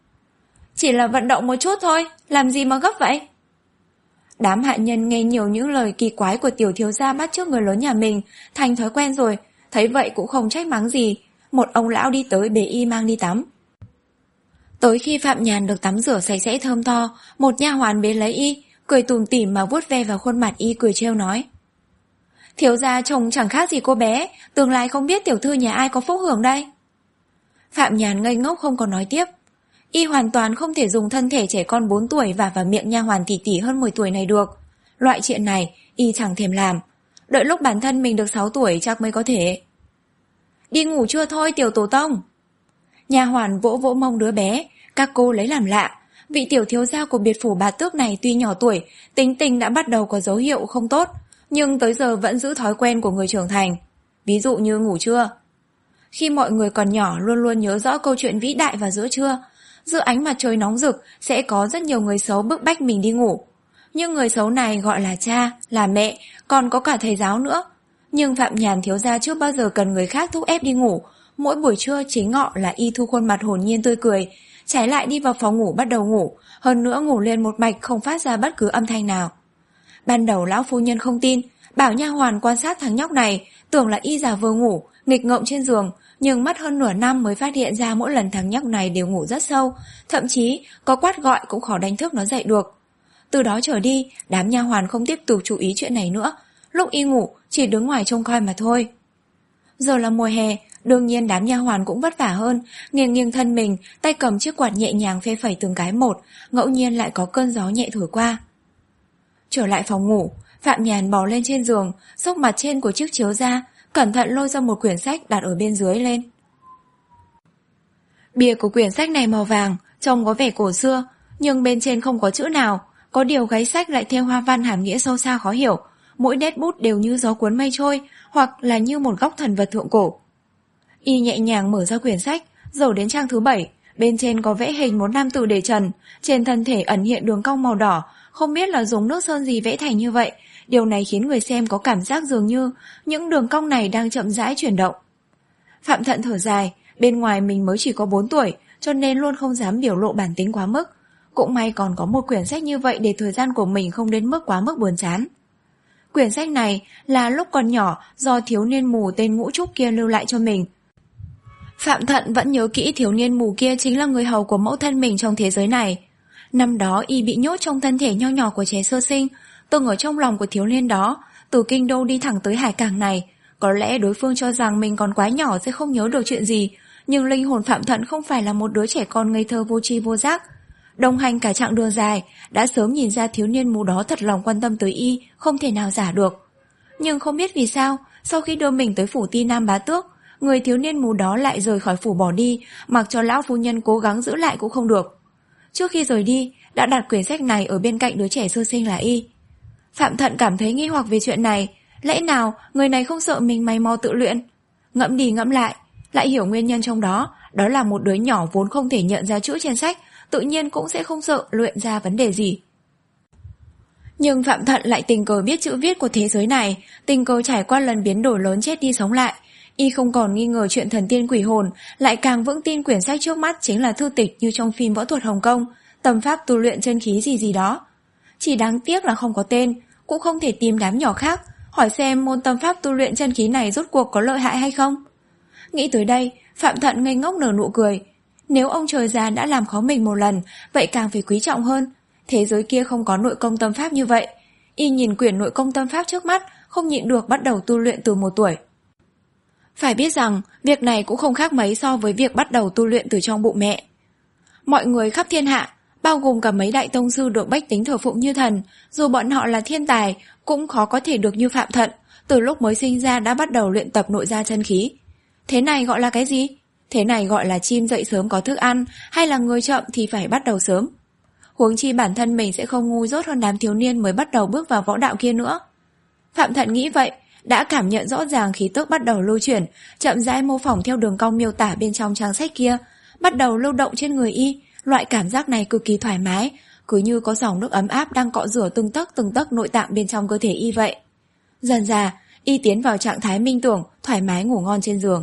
Chỉ là vận động một chút thôi, làm gì mà gấp vậy? Đám hạ nhân nghe nhiều những lời kỳ quái của tiểu thiếu gia bắt chước người lớn nhà mình, thành thói quen rồi, thấy vậy cũng không trách mắng gì. Một ông lão đi tới bế y mang đi tắm. Tới khi Phạm Nhàn được tắm rửa sạch sẽ thơm tho, một nha hoàn bế lấy y, cười tủm tỉm mà vuốt ve vào khuôn mặt y, cười trêu nói: Thiếu gia chồng chẳng khác gì cô bé, tương lai không biết tiểu thư nhà ai có phúc hưởng đây. Phạm Nhàn ngây ngốc không có nói tiếp. Y hoàn toàn không thể dùng thân thể trẻ con bốn tuổi và vào miệng nha hoàn tỷ tỷ hơn mười tuổi này được. Loại chuyện này y chẳng thèm làm, đợi lúc bản thân mình được sáu tuổi chắc mới có thể. Đi ngủ chưa thôi tiểu tổ tông? Nha hoàn vỗ vỗ mông đứa bé, các cô lấy làm lạ. Vị tiểu thiếu gia của biệt phủ Bá Tước này tuy nhỏ tuổi, tính tình đã bắt đầu có dấu hiệu không tốt, nhưng tới giờ vẫn giữ thói quen của người trưởng thành. Ví dụ như ngủ trưa. Khi mọi người còn nhỏ luôn luôn nhớ rõ câu chuyện vĩ đại vào giữa trưa. Giữa ánh mặt trời nóng rực sẽ có rất nhiều người xấu bức bách mình đi ngủ. Nhưng người xấu này gọi là cha, là mẹ, còn có cả thầy giáo nữa. Nhưng Phạm Nhàn thiếu gia chưa bao giờ cần người khác thúc ép đi ngủ. Mỗi buổi trưa chính ngọ là y thu khuôn mặt hồn nhiên tươi cười, trái lại đi vào phòng ngủ bắt đầu ngủ, hơn nữa ngủ liền một mạch không phát ra bất cứ âm thanh nào. Ban đầu lão phu nhân không tin, bảo nha hoàn quan sát thằng nhóc này, tưởng là y giả vờ ngủ, nghịch ngợm trên giường, nhưng mất hơn nửa năm mới phát hiện ra mỗi lần thằng nhóc này đều ngủ rất sâu, thậm chí có quát gọi cũng khó đánh thức nó dậy được. Từ đó trở đi, đám nha hoàn không tiếp tục chú ý chuyện này nữa, lúc y ngủ chỉ đứng ngoài trông coi mà thôi. Giờ là mùa hè, đương nhiên đám nha hoàn cũng vất vả hơn, nghiêng nghiêng thân mình, tay cầm chiếc quạt nhẹ nhàng phê phẩy từng cái một, ngẫu nhiên lại có cơn gió nhẹ thổi qua. Trở lại phòng ngủ, Phạm Nhàn bò lên trên giường, xốc mặt trên của chiếc chiếu ra, cẩn thận lôi ra một quyển sách đặt ở bên dưới lên. Bìa của quyển sách này màu vàng, trông có vẻ cổ xưa, nhưng bên trên không có chữ nào, có điều gáy sách lại thêu hoa văn hàm nghĩa sâu xa khó hiểu, mỗi nét bút đều như gió cuốn mây trôi, hoặc là như một góc thần vật thượng cổ. Y nhẹ nhàng mở ra quyển sách, dầu đến trang thứ bảy, bên trên có vẽ hình một nam tử để trần, trên thân thể ẩn hiện đường cong màu đỏ, không biết là dùng nước sơn gì vẽ thành như vậy. Điều này khiến người xem có cảm giác dường như những đường cong này đang chậm rãi chuyển động. Phạm Thận thở dài, bên ngoài mình mới chỉ có bốn tuổi, cho nên luôn không dám biểu lộ bản tính quá mức. Cũng may còn có một quyển sách như vậy để thời gian của mình không đến mức quá mức buồn chán. Quyển sách này là lúc còn nhỏ do thiếu niên mù tên Ngũ Trúc kia lưu lại cho mình. Phạm Thận vẫn nhớ kỹ thiếu niên mù kia chính là người hầu của mẫu thân mình trong thế giới này. Năm đó y bị nhốt trong thân thể nho nhỏ của trẻ sơ sinh, từng ở trong lòng của thiếu niên đó, từ kinh đô đi thẳng tới hải cảng này. Có lẽ đối phương cho rằng mình còn quá nhỏ sẽ không nhớ được chuyện gì, nhưng linh hồn Phạm Thận không phải là một đứa trẻ con ngây thơ vô tri vô giác. Đồng hành cả chặng đường dài, đã sớm nhìn ra thiếu niên mù đó thật lòng quan tâm tới y, không thể nào giả được. Nhưng không biết vì sao, sau khi đưa mình tới phủ Ti Nam Bá Tước, người thiếu niên mù đó lại rời khỏi phủ bỏ đi, mặc cho lão phu nhân cố gắng giữ lại cũng không được. Trước khi rời đi, đã đặt quyển sách này ở bên cạnh đứa trẻ sơ sinh là y. Phạm Thận cảm thấy nghi hoặc về chuyện này, lẽ nào người này không sợ mình mày mò tự luyện? Ngẫm đi ngẫm lại, lại hiểu nguyên nhân trong đó, đó là một đứa nhỏ vốn không thể nhận ra chữ trên sách, tự nhiên cũng sẽ không sợ luyện ra vấn đề gì. Nhưng Phạm Thận lại tình cờ biết chữ viết của thế giới này, tình cờ trải qua lần biến đổi lớn chết đi sống lại. Y không còn nghi ngờ chuyện thần tiên quỷ hồn, lại càng vững tin quyển sách trước mắt chính là thư tịch như trong phim võ thuật Hồng Kông, tầm pháp tu luyện chân khí gì gì đó. Chỉ đáng tiếc là không có tên, cũng không thể tìm đám nhỏ khác, hỏi xem môn tâm pháp tu luyện chân khí này rốt cuộc có lợi hại hay không. Nghĩ tới đây, Phạm Thận ngây ngốc nở nụ cười. Nếu ông trời già đã làm khó mình một lần, vậy càng phải quý trọng hơn. Thế giới kia không có nội công tâm pháp như vậy. Y nhìn quyển nội công tâm pháp trước mắt, không nhịn được bắt đầu tu luyện từ một tuổi. Phải biết rằng, việc này cũng không khác mấy so với việc bắt đầu tu luyện từ trong bụng mẹ. Mọi người khắp thiên hạ, bao gồm cả mấy đại tông sư được bách tính thờ phụng như thần, dù bọn họ là thiên tài, cũng khó có thể được như Phạm Thận, từ lúc mới sinh ra đã bắt đầu luyện tập nội gia chân khí. Thế này gọi là cái gì? Thế này gọi là chim dậy sớm có thức ăn, hay là người chậm thì phải bắt đầu sớm. Huống chi bản thân mình sẽ không ngu dốt hơn đám thiếu niên mới bắt đầu bước vào võ đạo kia nữa. Phạm Thận nghĩ vậy, đã cảm nhận rõ ràng khí tức bắt đầu lưu chuyển, chậm rãi mô phỏng theo đường cong miêu tả bên trong trang sách kia, bắt đầu lưu động trên người y. Loại cảm giác này cực kỳ thoải mái, cứ như có dòng nước ấm áp đang cọ rửa từng tấc từng tấc nội tạng bên trong cơ thể y vậy. Dần dà, y tiến vào trạng thái minh tưởng, thoải mái ngủ ngon trên giường.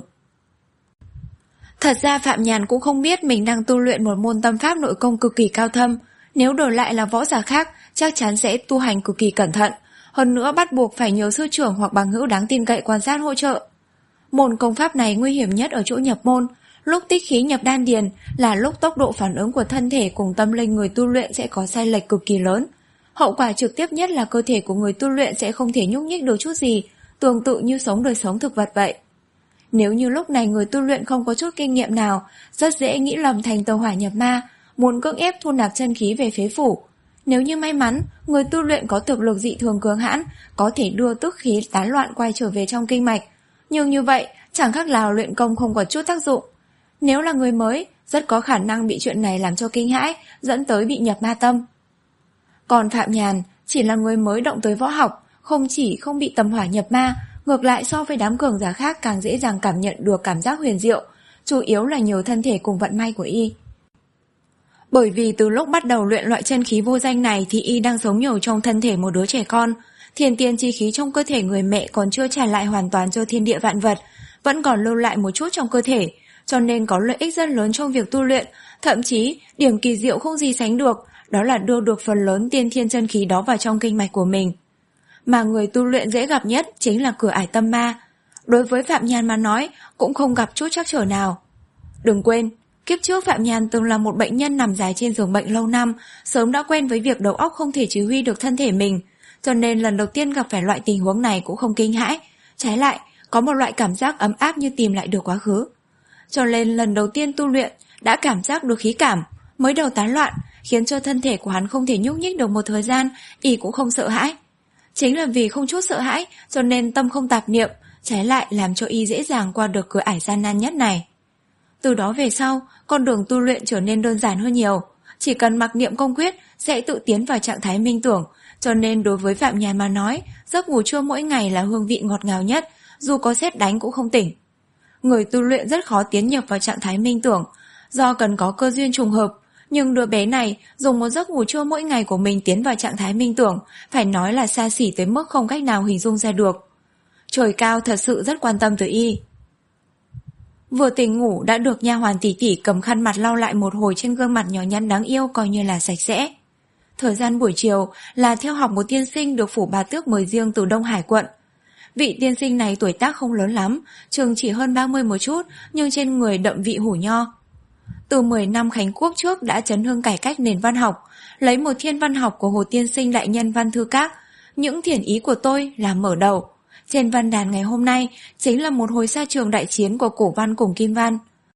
Thật ra Phạm Nhàn cũng không biết mình đang tu luyện một môn tâm pháp nội công cực kỳ cao thâm. Nếu đổi lại là võ giả khác, chắc chắn sẽ tu hành cực kỳ cẩn thận. Hơn nữa bắt buộc phải nhờ sư trưởng hoặc bằng hữu đáng tin cậy quan sát hỗ trợ. Môn công pháp này nguy hiểm nhất ở chỗ nhập môn. Lúc tích khí nhập đan điền là lúc tốc độ phản ứng của thân thể cùng tâm linh người tu luyện sẽ có sai lệch cực kỳ lớn. Hậu quả trực tiếp nhất là cơ thể của người tu luyện sẽ không thể nhúc nhích được chút gì, tương tự như sống đời sống thực vật vậy. Nếu như lúc này người tu luyện không có chút kinh nghiệm nào, rất dễ nghĩ lầm thành tàu hỏa nhập ma, muốn cưỡng ép thu nạp chân khí về phế phủ. Nếu như may mắn, người tu luyện có thực lực dị thường cường hãn, có thể đưa tức khí tán loạn quay trở về trong kinh mạch. Nhưng như vậy, chẳng khác nào luyện công không có chút tác dụng. Nếu là người mới, rất có khả năng bị chuyện này làm cho kinh hãi, dẫn tới bị nhập ma tâm. Còn Phạm Nhàn chỉ là người mới động tới võ học, không chỉ không bị tầm hỏa nhập ma, ngược lại so với đám cường giả khác càng dễ dàng cảm nhận được cảm giác huyền diệu, chủ yếu là nhờ thân thể cùng vận may của y. Bởi vì từ lúc bắt đầu luyện loại chân khí vô danh này thì y đang sống nhờ trong thân thể một đứa trẻ con, thiên tiên chi khí trong cơ thể người mẹ còn chưa trả lại hoàn toàn cho thiên địa vạn vật, vẫn còn lưu lại một chút trong cơ thể, cho nên có lợi ích rất lớn trong việc tu luyện, thậm chí điểm kỳ diệu không gì sánh được, đó là đưa được phần lớn tiên thiên chân khí đó vào trong kinh mạch của mình. Mà người tu luyện dễ gặp nhất chính là cửa ải tâm ma. Đối với Phạm Nhàn mà nói, cũng không gặp chút trắc trở nào. Đừng quên, kiếp trước Phạm Nhàn từng là một bệnh nhân nằm dài trên giường bệnh lâu năm, sớm đã quen với việc đầu óc không thể chỉ huy được thân thể mình, cho nên lần đầu tiên gặp phải loại tình huống này cũng không kinh hãi. Trái lại, có một loại cảm giác ấm áp như tìm lại được quá khứ. Cho nên lần đầu tiên tu luyện đã cảm giác được khí cảm, mới đầu tán loạn, khiến cho thân thể của hắn không thể nhúc nhích được một thời gian, y cũng không sợ hãi. Chính là vì không chút sợ hãi, cho nên tâm không tạp niệm, trái lại làm cho y dễ dàng qua được cửa ải gian nan nhất này. Từ đó về sau, con đường tu luyện trở nên đơn giản hơn nhiều, chỉ cần mặc niệm công quyết sẽ tự tiến vào trạng thái minh tưởng, cho nên đối với Phạm Nhàn mà nói, giấc ngủ trưa mỗi ngày là hương vị ngọt ngào nhất, dù có sét đánh cũng không tỉnh. Người tu luyện rất khó tiến nhập vào trạng thái minh tưởng, do cần có cơ duyên trùng hợp, nhưng đứa bé này dùng một giấc ngủ trưa mỗi ngày của mình tiến vào trạng thái minh tưởng, phải nói là xa xỉ tới mức không cách nào hình dung ra được. Trời cao thật sự rất quan tâm tới y. Vừa tỉnh ngủ đã được nha hoàn tỷ tỷ cầm khăn mặt lau lại một hồi trên gương mặt nhỏ nhắn đáng yêu coi như là sạch sẽ. Thời gian buổi chiều là theo học một tiên sinh được phủ bà tước mời riêng từ Đông Hải quận. Vị tiên sinh này tuổi tác không lớn lắm, chừng chỉ hơn ba mươi một chút, nhưng trên người đậm vị hủ nho. Từ mười năm Khánh Quốc trước đã chấn hưng cải cách nền văn học, lấy một thiên văn học của Hồ Tiên Sinh đại nhân văn thư các, những thiển ý của tôi là mở đầu. Trên văn đàn ngày hôm nay chính là một hồi sa trường đại chiến của cổ văn cùng kim văn.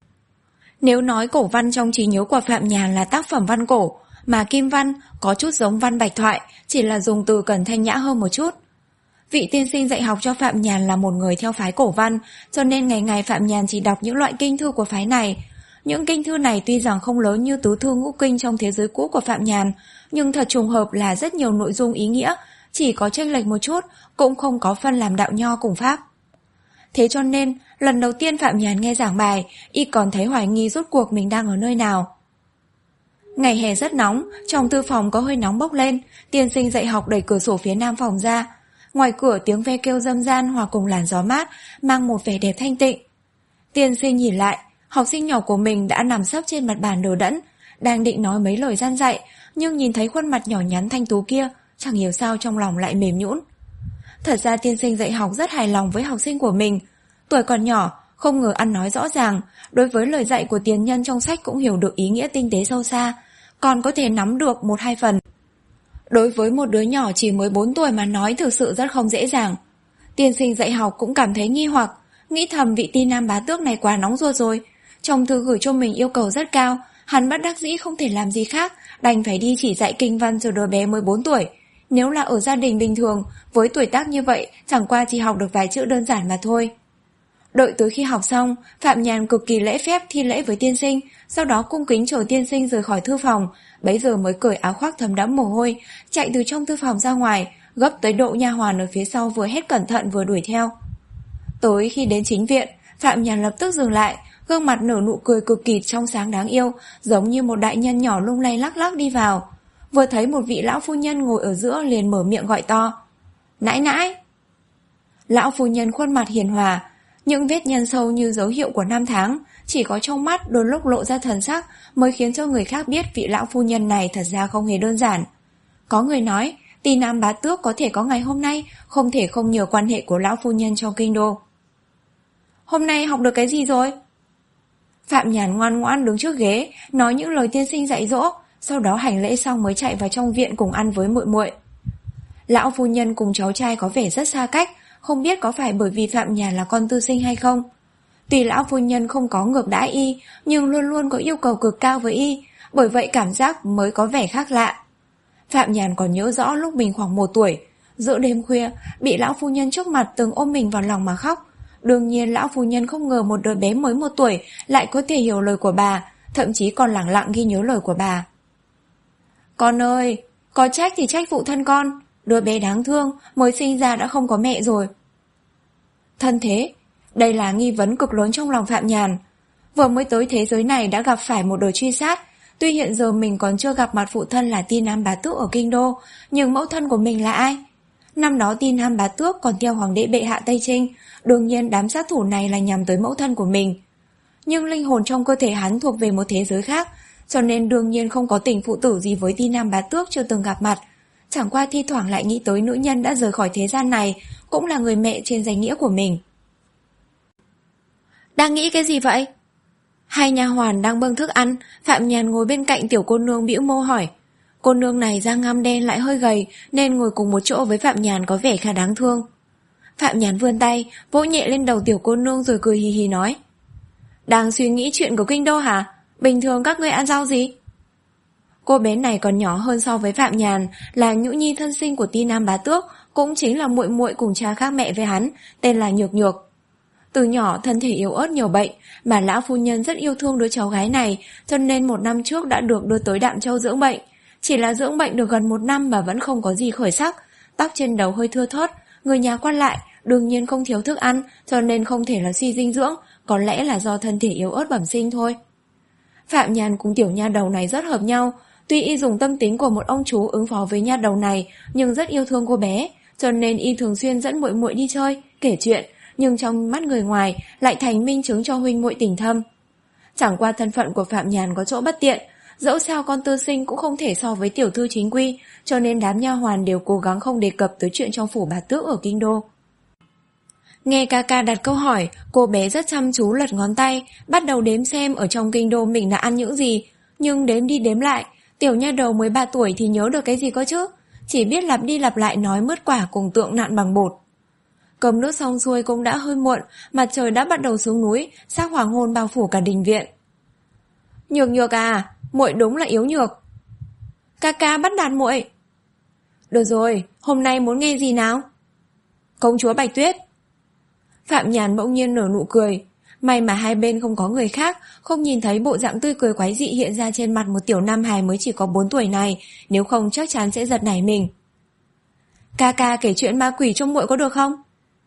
Nếu nói cổ văn trong trí nhớ của Phạm Nhàn là tác phẩm văn cổ, mà kim văn có chút giống văn bạch thoại, chỉ là dùng từ cần thanh nhã hơn một chút. Vị tiên sinh dạy học cho Phạm Nhàn là một người theo phái cổ văn, cho nên ngày ngày Phạm Nhàn chỉ đọc những loại kinh thư của phái này. Những kinh thư này tuy rằng không lớn như tứ thư ngũ kinh trong thế giới cũ của Phạm Nhàn, nhưng thật trùng hợp là rất nhiều nội dung ý nghĩa, chỉ có chênh lệch một chút, cũng không có phân làm đạo nho cùng pháp. Thế cho nên, lần đầu tiên Phạm Nhàn nghe giảng bài, y còn thấy hoài nghi rốt cuộc mình đang ở nơi nào. Ngày hè rất nóng, trong thư phòng có hơi nóng bốc lên, tiên sinh dạy học đẩy cửa sổ phía nam phòng ra. Ngoài cửa tiếng ve kêu râm ran hòa cùng làn gió mát, mang một vẻ đẹp thanh tịnh. Tiên sinh nhìn lại, học sinh nhỏ của mình đã nằm sấp trên mặt bàn đờ đẫn, đang định nói mấy lời gian dạy, nhưng nhìn thấy khuôn mặt nhỏ nhắn thanh tú kia, chẳng hiểu sao trong lòng lại mềm nhũn. Thật ra tiên sinh dạy học rất hài lòng với học sinh của mình. Tuổi còn nhỏ, không ngờ ăn nói rõ ràng, đối với lời dạy của tiền nhân trong sách cũng hiểu được ý nghĩa tinh tế sâu xa, còn có thể nắm được một hai phần. Đối với một đứa nhỏ chỉ mới bốn tuổi mà nói thực sự rất không dễ dàng. Tiên sinh dạy học cũng cảm thấy nghi hoặc, nghĩ thầm vị Ti Nam bá tước này quá nóng ruột rồi. Trong thư gửi cho mình yêu cầu rất cao, hắn bất đắc dĩ không thể làm gì khác, đành phải đi chỉ dạy kinh văn cho đứa bé mới bốn tuổi. Nếu là ở gia đình bình thường, với tuổi tác như vậy, chẳng qua chỉ học được vài chữ đơn giản mà thôi. Đợi tới khi học xong, Phạm Nhàn cực kỳ lễ phép thi lễ với tiên sinh, sau đó cung kính chờ tiên sinh rời khỏi thư phòng, bấy giờ mới cởi áo khoác thấm đẫm mồ hôi, chạy từ trong thư phòng ra ngoài, gấp tới độ nha hoàn ở phía sau vừa hét cẩn thận vừa đuổi theo. Tới khi đến chính viện, Phạm Nhàn lập tức dừng lại, gương mặt nở nụ cười cực kỳ trong sáng đáng yêu, giống như một đại nhân nhỏ lung lay lắc lắc đi vào. Vừa thấy một vị lão phu nhân ngồi ở giữa liền mở miệng gọi to: "Nãi nãi!" Lão phu nhân khuôn mặt hiền hòa, những vết nhăn sâu như dấu hiệu của năm tháng, chỉ có trong mắt đôi lúc lộ ra thần sắc mới khiến cho người khác biết vị lão phu nhân này thật ra không hề đơn giản. Có người nói, Ti Nam bá tước có thể có ngày hôm nay, không thể không nhờ quan hệ của lão phu nhân trong kinh đô. Hôm nay học được cái gì rồi? Phạm Nhàn ngoan ngoãn đứng trước ghế, nói những lời tiên sinh dạy dỗ, sau đó hành lễ xong mới chạy vào trong viện cùng ăn với muội muội. Lão phu nhân cùng cháu trai có vẻ rất xa cách, không biết có phải bởi vì Phạm Nhàn là con tư sinh hay không. Tuy lão phu nhân không có ngược đãi y, nhưng luôn luôn có yêu cầu cực cao với y, bởi vậy cảm giác mới có vẻ khác lạ. Phạm Nhàn còn nhớ rõ lúc mình khoảng một tuổi, giữa đêm khuya, bị lão phu nhân trước mặt từng ôm mình vào lòng mà khóc. Đương nhiên lão phu nhân không ngờ một đứa bé mới một tuổi lại có thể hiểu lời của bà, thậm chí còn lẳng lặng ghi nhớ lời của bà. Con ơi, có trách thì trách phụ thân con, đứa bé đáng thương mới sinh ra đã không có mẹ rồi. Thân thế, đây là nghi vấn cực lớn trong lòng Phạm Nhàn. Vừa mới tới thế giới này đã gặp phải một đời truy sát, tuy hiện giờ mình còn chưa gặp mặt phụ thân là Ti Nam bá tước ở kinh đô, nhưng mẫu thân của mình là ai? Năm đó Ti Nam bá tước còn theo hoàng đế bệ hạ Tây Trinh, đương nhiên đám sát thủ này là nhằm tới mẫu thân của mình. Nhưng linh hồn trong cơ thể hắn thuộc về một thế giới khác, cho nên đương nhiên không có tình phụ tử gì với Ti Nam bá tước chưa từng gặp mặt. Chẳng qua thi thoảng lại nghĩ tới nữ nhân đã rời khỏi thế gian này, cũng là người mẹ trên danh nghĩa của mình. Đang nghĩ cái gì vậy? Hai nha hoàn đang bưng thức ăn, Phạm Nhàn ngồi bên cạnh tiểu cô nương bĩu môi hỏi. Cô nương này da ngăm đen lại hơi gầy, nên ngồi cùng một chỗ với Phạm Nhàn có vẻ khá đáng thương. Phạm Nhàn vươn tay, vỗ nhẹ lên đầu tiểu cô nương rồi cười hì hì nói: Đang suy nghĩ chuyện của kinh đô hả? Bình thường các ngươi ăn rau gì? Cô bé này còn nhỏ hơn so với Phạm Nhàn, là nhũ nhi thân sinh của Ti Nam bá tước, cũng chính là muội muội cùng cha khác mẹ với hắn, tên là Nhược Nhược. Từ nhỏ thân thể yếu ớt nhiều bệnh, mà lão phu nhân rất yêu thương đứa cháu gái này, cho nên một năm trước đã được đưa tới Đạm Châu dưỡng bệnh. Chỉ là dưỡng bệnh được gần một năm mà vẫn không có gì khởi sắc, tóc trên đầu hơi thưa thớt, người nhà quan lại, đương nhiên không thiếu thức ăn, cho nên không thể là suy dinh dưỡng, có lẽ là do thân thể yếu ớt bẩm sinh thôi. Phạm Nhàn cùng tiểu nha đầu này rất hợp nhau, tuy y dùng tâm tính của một ông chú ứng phó với nha đầu này, nhưng rất yêu thương cô bé, cho nên y thường xuyên dẫn muội muội đi chơi, kể chuyện, nhưng trong mắt người ngoài lại thành minh chứng cho huynh muội tình thâm. Chẳng qua thân phận của Phạm Nhàn có chỗ bất tiện, dẫu sao con tư sinh cũng không thể so với tiểu thư chính quy, cho nên đám nha hoàn đều cố gắng không đề cập tới chuyện trong phủ bá tước ở kinh đô. Nghe ca ca đặt câu hỏi, cô bé rất chăm chú lật ngón tay, bắt đầu đếm xem ở trong kinh đô mình đã ăn những gì, nhưng đếm đi đếm lại, tiểu nha đầu mới ba tuổi thì nhớ được cái gì có chứ, chỉ biết lặp đi lặp lại nói mứt quả cùng tượng nặn bằng bột. Cơm nước xong xuôi cũng đã hơi muộn, mặt trời đã bắt đầu xuống núi, sắc hoàng hôn bao phủ cả đình viện. Nhược Nhược à, muội đúng là yếu nhược. Ca ca bắt nạt muội. Được rồi, hôm nay muốn nghe gì nào? Công chúa Bạch Tuyết. Phạm Nhàn bỗng nhiên nở nụ cười. May mà hai bên không có người khác, không nhìn thấy bộ dạng tươi cười quái dị hiện ra trên mặt một tiểu nam hài mới chỉ có bốn tuổi này, nếu không chắc chắn sẽ giật nảy mình. Ca ca kể chuyện ma quỷ cho muội có được không?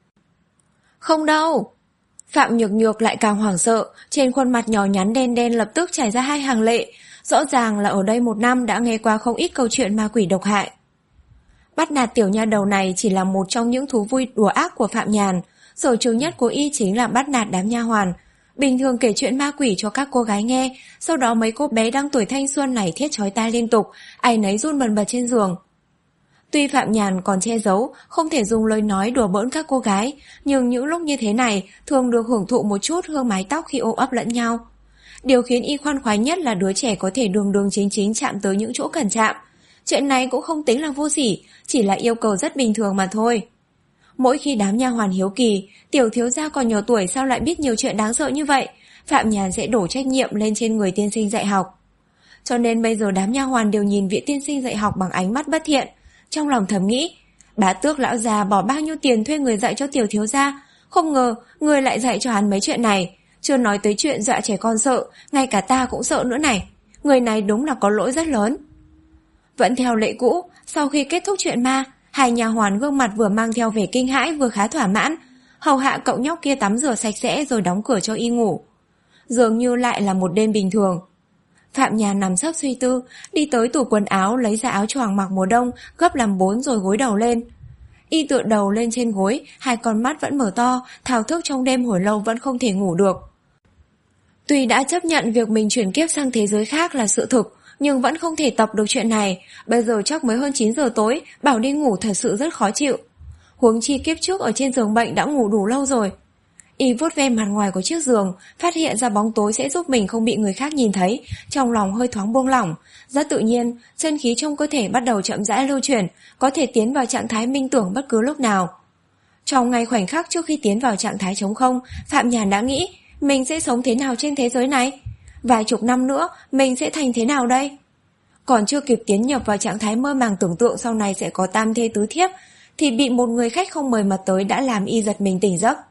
Không đâu. Phạm Nhược Nhược lại càng hoảng sợ, trên khuôn mặt nhỏ nhắn đen đen lập tức chảy ra hai hàng lệ, rõ ràng là ở đây một năm đã nghe qua không ít câu chuyện ma quỷ độc hại. Bắt nạt tiểu nha đầu này chỉ là một trong những thú vui đùa ác của Phạm Nhàn, sở trường nhất của y chính là bắt nạt đám nha hoàn. Bình thường kể chuyện ma quỷ cho các cô gái nghe, sau đó mấy cô bé đang tuổi thanh xuân này thiết chói tai liên tục, ai nấy run bần bật trên giường. Tuy Phạm Nhàn còn che giấu, không thể dùng lời nói đùa bỡn các cô gái, nhưng những lúc như thế này thường được hưởng thụ một chút hương mái tóc khi ôm ấp lẫn nhau. Điều khiến y khoan khoái nhất là đứa trẻ có thể đường đường chính chính chạm tới những chỗ cần chạm. Chuyện này cũng không tính là vô sỉ, chỉ là yêu cầu rất bình thường mà thôi. Mỗi khi đám nha hoàn hiếu kỳ, tiểu thiếu gia còn nhỏ tuổi sao lại biết nhiều chuyện đáng sợ như vậy, Phạm Nhàn sẽ đổ trách nhiệm lên trên người tiên sinh dạy học. Cho nên bây giờ đám nha hoàn đều nhìn vị tiên sinh dạy học bằng ánh mắt bất thiện. Trong lòng thầm nghĩ, bá tước lão già bỏ bao nhiêu tiền thuê người dạy cho tiểu thiếu gia, không ngờ người lại dạy cho hắn mấy chuyện này. Chưa nói tới chuyện dọa trẻ con sợ, ngay cả ta cũng sợ nữa này. Người này đúng là có lỗi rất lớn. Vẫn theo lệ cũ, sau khi kết thúc chuyện ma, hai nhà hoàn gương mặt vừa mang theo vẻ kinh hãi vừa khá thỏa mãn, hầu hạ cậu nhóc kia tắm rửa sạch sẽ rồi đóng cửa cho y ngủ. Dường như lại là một đêm bình thường. Phạm Nhàn nằm sấp suy tư, đi tới tủ quần áo lấy ra áo choàng mặc mùa đông, gấp làm bốn rồi gối đầu lên. Y tựa đầu lên trên gối, hai con mắt vẫn mở to, thao thức trong đêm hồi lâu vẫn không thể ngủ được. Tuy đã chấp nhận việc mình chuyển kiếp sang thế giới khác là sự thực, nhưng vẫn không thể tập được chuyện này. Bây giờ chắc mới hơn chín giờ tối, bảo đi ngủ thật sự rất khó chịu. Huống chi kiếp trước ở trên giường bệnh đã ngủ đủ lâu rồi. Y vuốt ve mặt ngoài của chiếc giường, phát hiện ra bóng tối sẽ giúp mình không bị người khác nhìn thấy, trong lòng hơi thoáng buông lỏng. Rất tự nhiên, chân khí trong cơ thể bắt đầu chậm rãi lưu chuyển, có thể tiến vào trạng thái minh tưởng bất cứ lúc nào. Trong ngay khoảnh khắc trước khi tiến vào trạng thái trống không, Phạm Nhàn đã nghĩ mình sẽ sống thế nào trên thế giới này? Vài chục năm nữa mình sẽ thành thế nào đây? Còn chưa kịp tiến nhập vào trạng thái mơ màng tưởng tượng sau này sẽ có tam thê tứ thiếp, thì bị một người khách không mời mà tới đã làm y giật mình tỉnh giấc.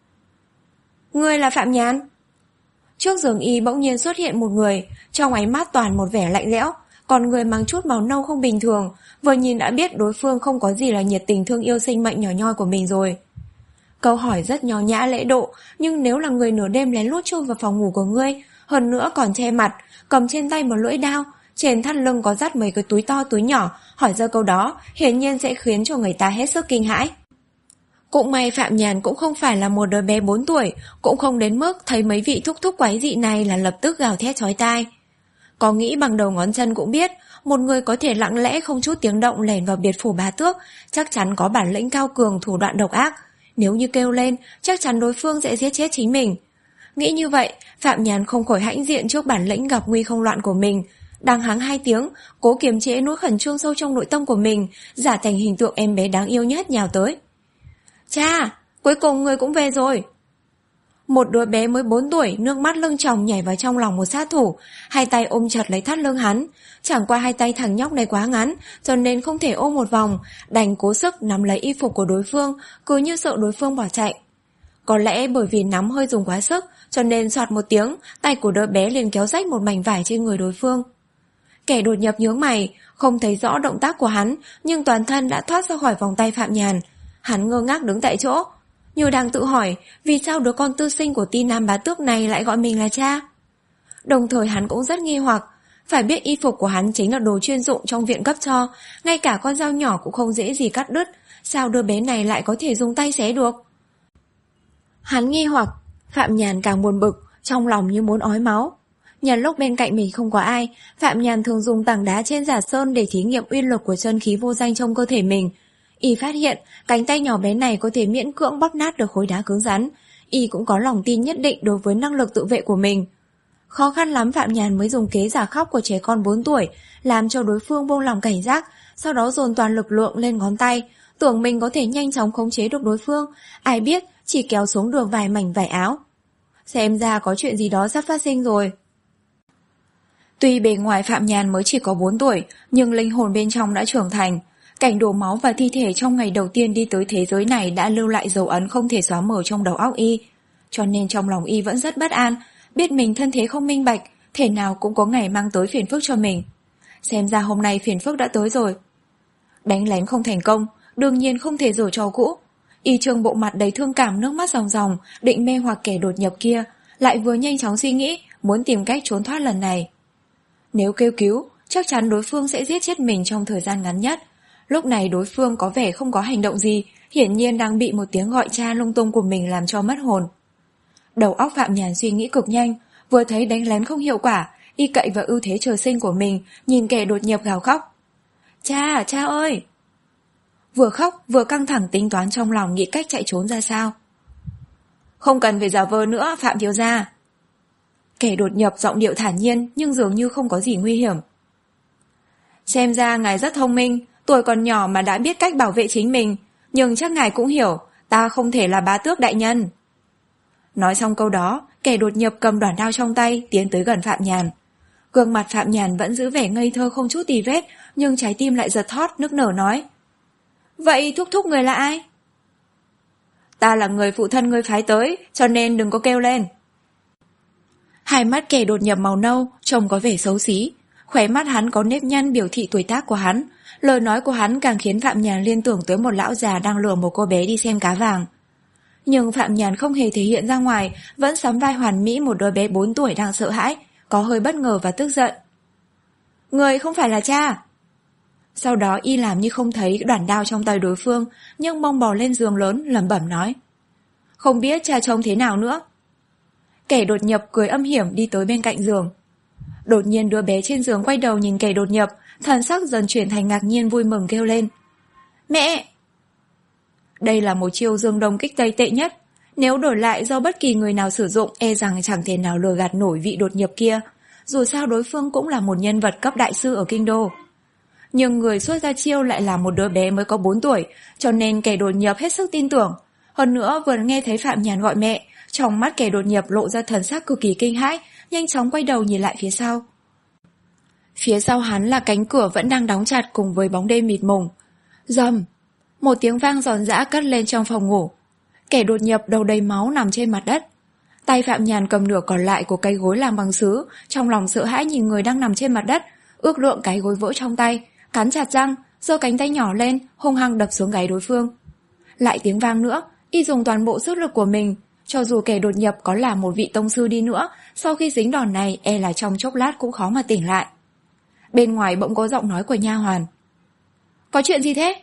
Ngươi là Phạm Nhàn? Trước giường y bỗng nhiên xuất hiện một người, trong ánh mắt toàn một vẻ lạnh lẽo, còn người mang chút màu nâu không bình thường, vừa nhìn đã biết đối phương không có gì là nhiệt tình thương yêu sinh mệnh nhỏ nhoi của mình rồi. Câu hỏi rất nho nhã lễ độ, nhưng nếu là người nửa đêm lén lút chui vào phòng ngủ của ngươi, hơn nữa còn che mặt, cầm trên tay một lưỡi đao, trên thắt lưng có dắt mấy cái túi to túi nhỏ, hỏi ra câu đó, hiển nhiên sẽ khiến cho người ta hết sức kinh hãi. Cũng may Phạm Nhàn cũng không phải là một đứa bé bốn tuổi, cũng không đến mức thấy mấy vị thúc thúc quái dị này là lập tức gào thét chói tai. Có nghĩ bằng đầu ngón chân cũng biết, một người có thể lặng lẽ không chút tiếng động lẻn vào biệt phủ bá tước, chắc chắn có bản lĩnh cao cường, thủ đoạn độc ác. Nếu như kêu lên, chắc chắn đối phương sẽ giết chết chính mình. Nghĩ như vậy, Phạm Nhàn không khỏi hãnh diện trước bản lĩnh gặp nguy không loạn của mình. Đang hắng hai tiếng, cố kiềm chế nỗi khẩn trương sâu trong nội tâm của mình, giả thành hình tượng em bé đáng yêu nhất nhào tới. Cha, cuối cùng người cũng về rồi. Một đứa bé mới bốn tuổi, nước mắt lưng tròng nhảy vào trong lòng một sát thủ, hai tay ôm chặt lấy thắt lưng hắn. Chẳng qua hai tay thằng nhóc này quá ngắn, cho nên không thể ôm một vòng, đành cố sức nắm lấy y phục của đối phương, cứ như sợ đối phương bỏ chạy. Có lẽ bởi vì nắm hơi dùng quá sức, cho nên soạt một tiếng, tay của đứa bé liền kéo rách một mảnh vải trên người đối phương. Kẻ đột nhập nhướng mày, không thấy rõ động tác của hắn, nhưng toàn thân đã thoát ra khỏi vòng tay Phạm Nhàn. Hắn ngơ ngác đứng tại chỗ, như đang tự hỏi vì sao đứa con tư sinh của Ti Nam bá tước này lại gọi mình là cha. Đồng thời hắn cũng rất nghi hoặc, phải biết y phục của hắn chính là đồ chuyên dụng trong viện cấp cho, ngay cả con dao nhỏ cũng không dễ gì cắt đứt, sao đứa bé này lại có thể dùng tay xé được. Hắn nghi hoặc, Phạm Nhàn càng buồn bực, trong lòng như muốn ói máu. Nhân lúc bên cạnh mình không có ai, Phạm Nhàn thường dùng tảng đá trên giả sơn để thí nghiệm uy lực của chân khí vô danh trong cơ thể mình. Y phát hiện cánh tay nhỏ bé này có thể miễn cưỡng bóp nát được khối đá cứng rắn. Y cũng có lòng tin nhất định đối với năng lực tự vệ của mình. Khó khăn lắm Phạm Nhàn mới dùng kế giả khóc của trẻ con bốn tuổi, làm cho đối phương buông lòng cảnh giác, sau đó dồn toàn lực lượng lên ngón tay, tưởng mình có thể nhanh chóng khống chế được đối phương. Ai biết chỉ kéo xuống được vài mảnh vải áo. Xem ra có chuyện gì đó sắp phát sinh rồi. Tuy bề ngoài Phạm Nhàn mới chỉ có bốn tuổi, nhưng linh hồn bên trong đã trưởng thành. Cảnh đổ máu và thi thể trong ngày đầu tiên đi tới thế giới này đã lưu lại dấu ấn không thể xóa mở trong đầu óc y. Cho nên trong lòng y vẫn rất bất an, biết mình thân thế không minh bạch, thể nào cũng có ngày mang tới phiền phức cho mình. Xem ra hôm nay phiền phức đã tới rồi. Đánh lén không thành công, đương nhiên không thể giở trò cũ. Y trương bộ mặt đầy thương cảm, nước mắt ròng ròng, định mê hoặc kẻ đột nhập kia, lại vừa nhanh chóng suy nghĩ, muốn tìm cách trốn thoát lần này. Nếu kêu cứu, chắc chắn đối phương sẽ giết chết mình trong thời gian ngắn nhất. Lúc này đối phương có vẻ không có hành động gì, hiển nhiên đang bị một tiếng gọi cha lung tung của mình làm cho mất hồn. Đầu óc Phạm Nhàn suy nghĩ cực nhanh, vừa thấy đánh lén không hiệu quả, y cậy vào ưu thế trời sinh của mình, nhìn kẻ đột nhập gào khóc. Cha, cha ơi! Vừa khóc vừa căng thẳng tính toán trong lòng nghĩ cách chạy trốn ra sao. Không cần phải giả vờ nữa, Phạm thiếu gia. Kẻ đột nhập giọng điệu thản nhiên nhưng dường như không có gì nguy hiểm. Xem ra ngài rất thông minh, tuổi còn nhỏ mà đã biết cách bảo vệ chính mình, nhưng chắc ngài cũng hiểu, ta không thể là bá tước đại nhân. Nói xong câu đó, kẻ đột nhập cầm đoản đao trong tay, tiến tới gần Phạm Nhàn. Gương mặt Phạm Nhàn vẫn giữ vẻ ngây thơ không chút tì vết, nhưng trái tim lại giật thót, nức nở nói. Vậy thúc thúc người là ai? Ta là người phụ thân ngươi phái tới, cho nên đừng có kêu lên. Hai mắt kẻ đột nhập màu nâu, trông có vẻ xấu xí. Khóe mắt hắn có nếp nhăn biểu thị tuổi tác của hắn. Lời nói của hắn càng khiến Phạm Nhàn liên tưởng tới một lão già đang lừa một cô bé đi xem cá vàng. Nhưng Phạm Nhàn không hề thể hiện ra ngoài, vẫn sắm vai hoàn mỹ một đứa bé bốn tuổi đang sợ hãi, có hơi bất ngờ và tức giận. Người không phải là cha. Sau đó y làm như không thấy đoản đao trong tay đối phương, nhưng mông bò lên giường lớn lẩm bẩm nói. Không biết cha trông thế nào nữa. Kẻ đột nhập cười âm hiểm đi tới bên cạnh giường. Đột nhiên đứa bé trên giường quay đầu nhìn kẻ đột nhập, thần sắc dần chuyển thành ngạc nhiên vui mừng kêu lên. Mẹ! Đây là một chiêu dương đông kích tây tệ nhất. Nếu đổi lại do bất kỳ người nào sử dụng, e rằng chẳng thể nào lừa gạt nổi vị đột nhập kia. Dù sao đối phương cũng là một nhân vật cấp đại sư ở kinh đô. Nhưng người xuất ra chiêu lại là một đứa bé mới có bốn tuổi, cho nên kẻ đột nhập hết sức tin tưởng. Hơn nữa vừa nghe thấy Phạm Nhàn gọi mẹ, trong mắt kẻ đột nhập lộ ra thần sắc cực kỳ kinh hãi, nhanh chóng quay đầu nhìn lại phía sau. Phía sau hắn là cánh cửa vẫn đang đóng chặt cùng với bóng đêm mịt mùng. Rầm! Một tiếng vang giòn giã cất lên trong phòng ngủ. Kẻ đột nhập đầu đầy máu nằm trên mặt đất. Tay Phạm Nhàn cầm nửa còn lại của cây gối làm bằng sứ, trong lòng sợ hãi nhìn người đang nằm trên mặt đất, ước lượng cái gối vỡ trong tay, cắn chặt răng, giơ cánh tay nhỏ lên, hung hăng đập xuống gáy đối phương. Lại tiếng vang nữa, y dùng toàn bộ sức lực của mình, cho dù kẻ đột nhập có là một vị tông sư đi nữa, sau khi dính đòn này e là trong chốc lát cũng khó mà tỉnh lại. Bên ngoài bỗng có giọng nói của nha hoàn. Có chuyện gì thế?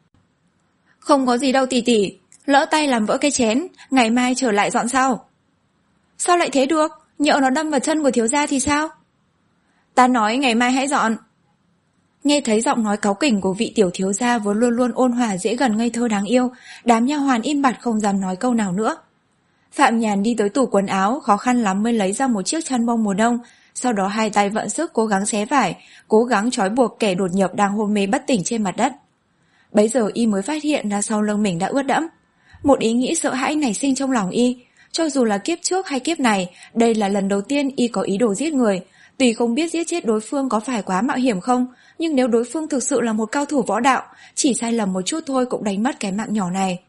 Không có gì đâu tỷ tỷ, lỡ tay làm vỡ cái chén, ngày mai trở lại dọn sau. Sao lại thế được? Nhỡ nó đâm vào chân của thiếu gia thì sao? Ta nói ngày mai hãy dọn. Nghe thấy giọng nói cáu kỉnh của vị tiểu thiếu gia vốn luôn luôn ôn hòa dễ gần ngây thơ đáng yêu, đám nha hoàn im bặt không dám nói câu nào nữa. Phạm Nhàn đi tới tủ quần áo, khó khăn lắm mới lấy ra một chiếc chăn bông mùa đông, sau đó hai tay vận sức cố gắng xé vải, cố gắng trói buộc kẻ đột nhập đang hôn mê bất tỉnh trên mặt đất. Bấy giờ y mới phát hiện ra sau lưng mình đã ướt đẫm. Một ý nghĩ sợ hãi nảy sinh trong lòng y. Cho dù là kiếp trước hay kiếp này, đây là lần đầu tiên y có ý đồ giết người. Tuy không biết giết chết đối phương có phải quá mạo hiểm không, nhưng nếu đối phương thực sự là một cao thủ võ đạo, chỉ sai lầm một chút thôi cũng đánh mất cái mạng nhỏ này.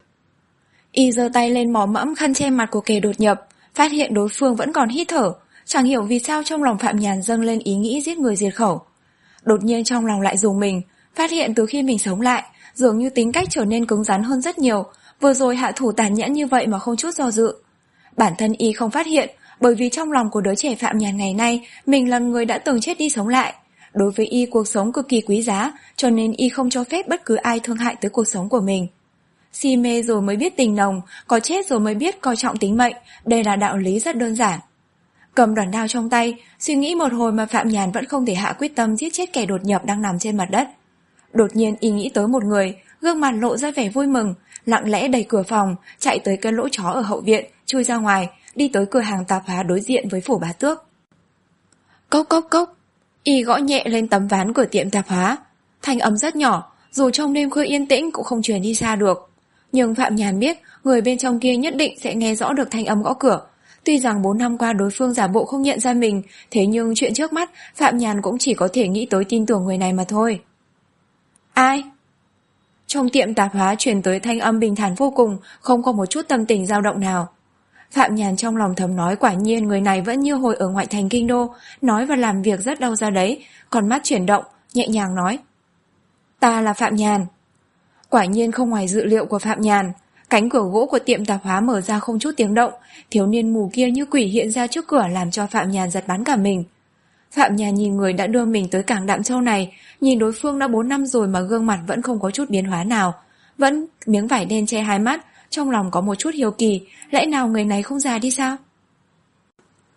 Y giơ tay lên mò mẫm khăn che mặt của kẻ đột nhập, phát hiện đối phương vẫn còn hít thở. Chẳng hiểu vì sao trong lòng Phạm Nhàn dâng lên ý nghĩ giết người diệt khẩu. Đột nhiên trong lòng lại rùng mình, phát hiện từ khi mình sống lại, dường như tính cách trở nên cứng rắn hơn rất nhiều. Vừa rồi hạ thủ tàn nhẫn như vậy mà không chút do dự. Bản thân y không phát hiện, bởi vì trong lòng của đứa trẻ Phạm Nhàn ngày nay, mình là người đã từng chết đi sống lại. Đối với y cuộc sống cực kỳ quý giá, cho nên y không cho phép bất cứ ai thương hại tới cuộc sống của mình. Si mê rồi mới biết tình nồng, có chết rồi mới biết coi trọng tính mệnh, đây là đạo lý rất đơn giản. Cầm đoạn đao trong tay, suy nghĩ một hồi mà Phạm Nhàn vẫn không thể hạ quyết tâm giết chết kẻ đột nhập đang nằm trên mặt đất. Đột nhiên y nghĩ tới một người, gương mặt lộ ra vẻ vui mừng, lặng lẽ đẩy cửa phòng, chạy tới cái lỗ chó ở hậu viện, chui ra ngoài, đi tới cửa hàng tạp hóa đối diện với phủ bá tước. Cốc cốc cốc, y gõ nhẹ lên tấm ván của tiệm tạp hóa. Thanh âm rất nhỏ, dù trong đêm khuya yên tĩnh cũng không truyền đi xa được. Nhưng Phạm Nhàn biết người bên trong kia nhất định sẽ nghe rõ được thanh âm gõ cửa. Tuy rằng bốn năm qua đối phương giả bộ không nhận ra mình, thế nhưng chuyện trước mắt Phạm Nhàn cũng chỉ có thể nghĩ tới tin tưởng người này mà thôi. Ai? Trong tiệm tạp hóa truyền tới thanh âm bình thản vô cùng, không có một chút tâm tình dao động nào. Phạm Nhàn trong lòng thầm nói quả nhiên người này vẫn như hồi ở ngoại thành kinh đô, nói và làm việc rất đâu ra đấy, còn mắt chuyển động, nhẹ nhàng nói. Ta là Phạm Nhàn. Quả nhiên không ngoài dự liệu của Phạm Nhàn, cánh cửa gỗ của tiệm tạp hóa mở ra không chút tiếng động, thiếu niên mù kia như quỷ hiện ra trước cửa làm cho Phạm Nhàn giật bắn cả mình. Phạm Nhàn nhìn người đã đưa mình tới cảng Đạm Châu này, nhìn đối phương đã bốn năm rồi mà gương mặt vẫn không có chút biến hóa nào, vẫn miếng vải đen che hai mắt, trong lòng có một chút hiếu kỳ, lẽ nào người này không già đi sao?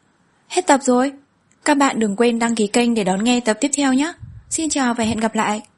Hết tập rồi. Các bạn đừng quên đăng ký kênh để đón nghe tập tiếp theo nhé. Xin chào và hẹn gặp lại.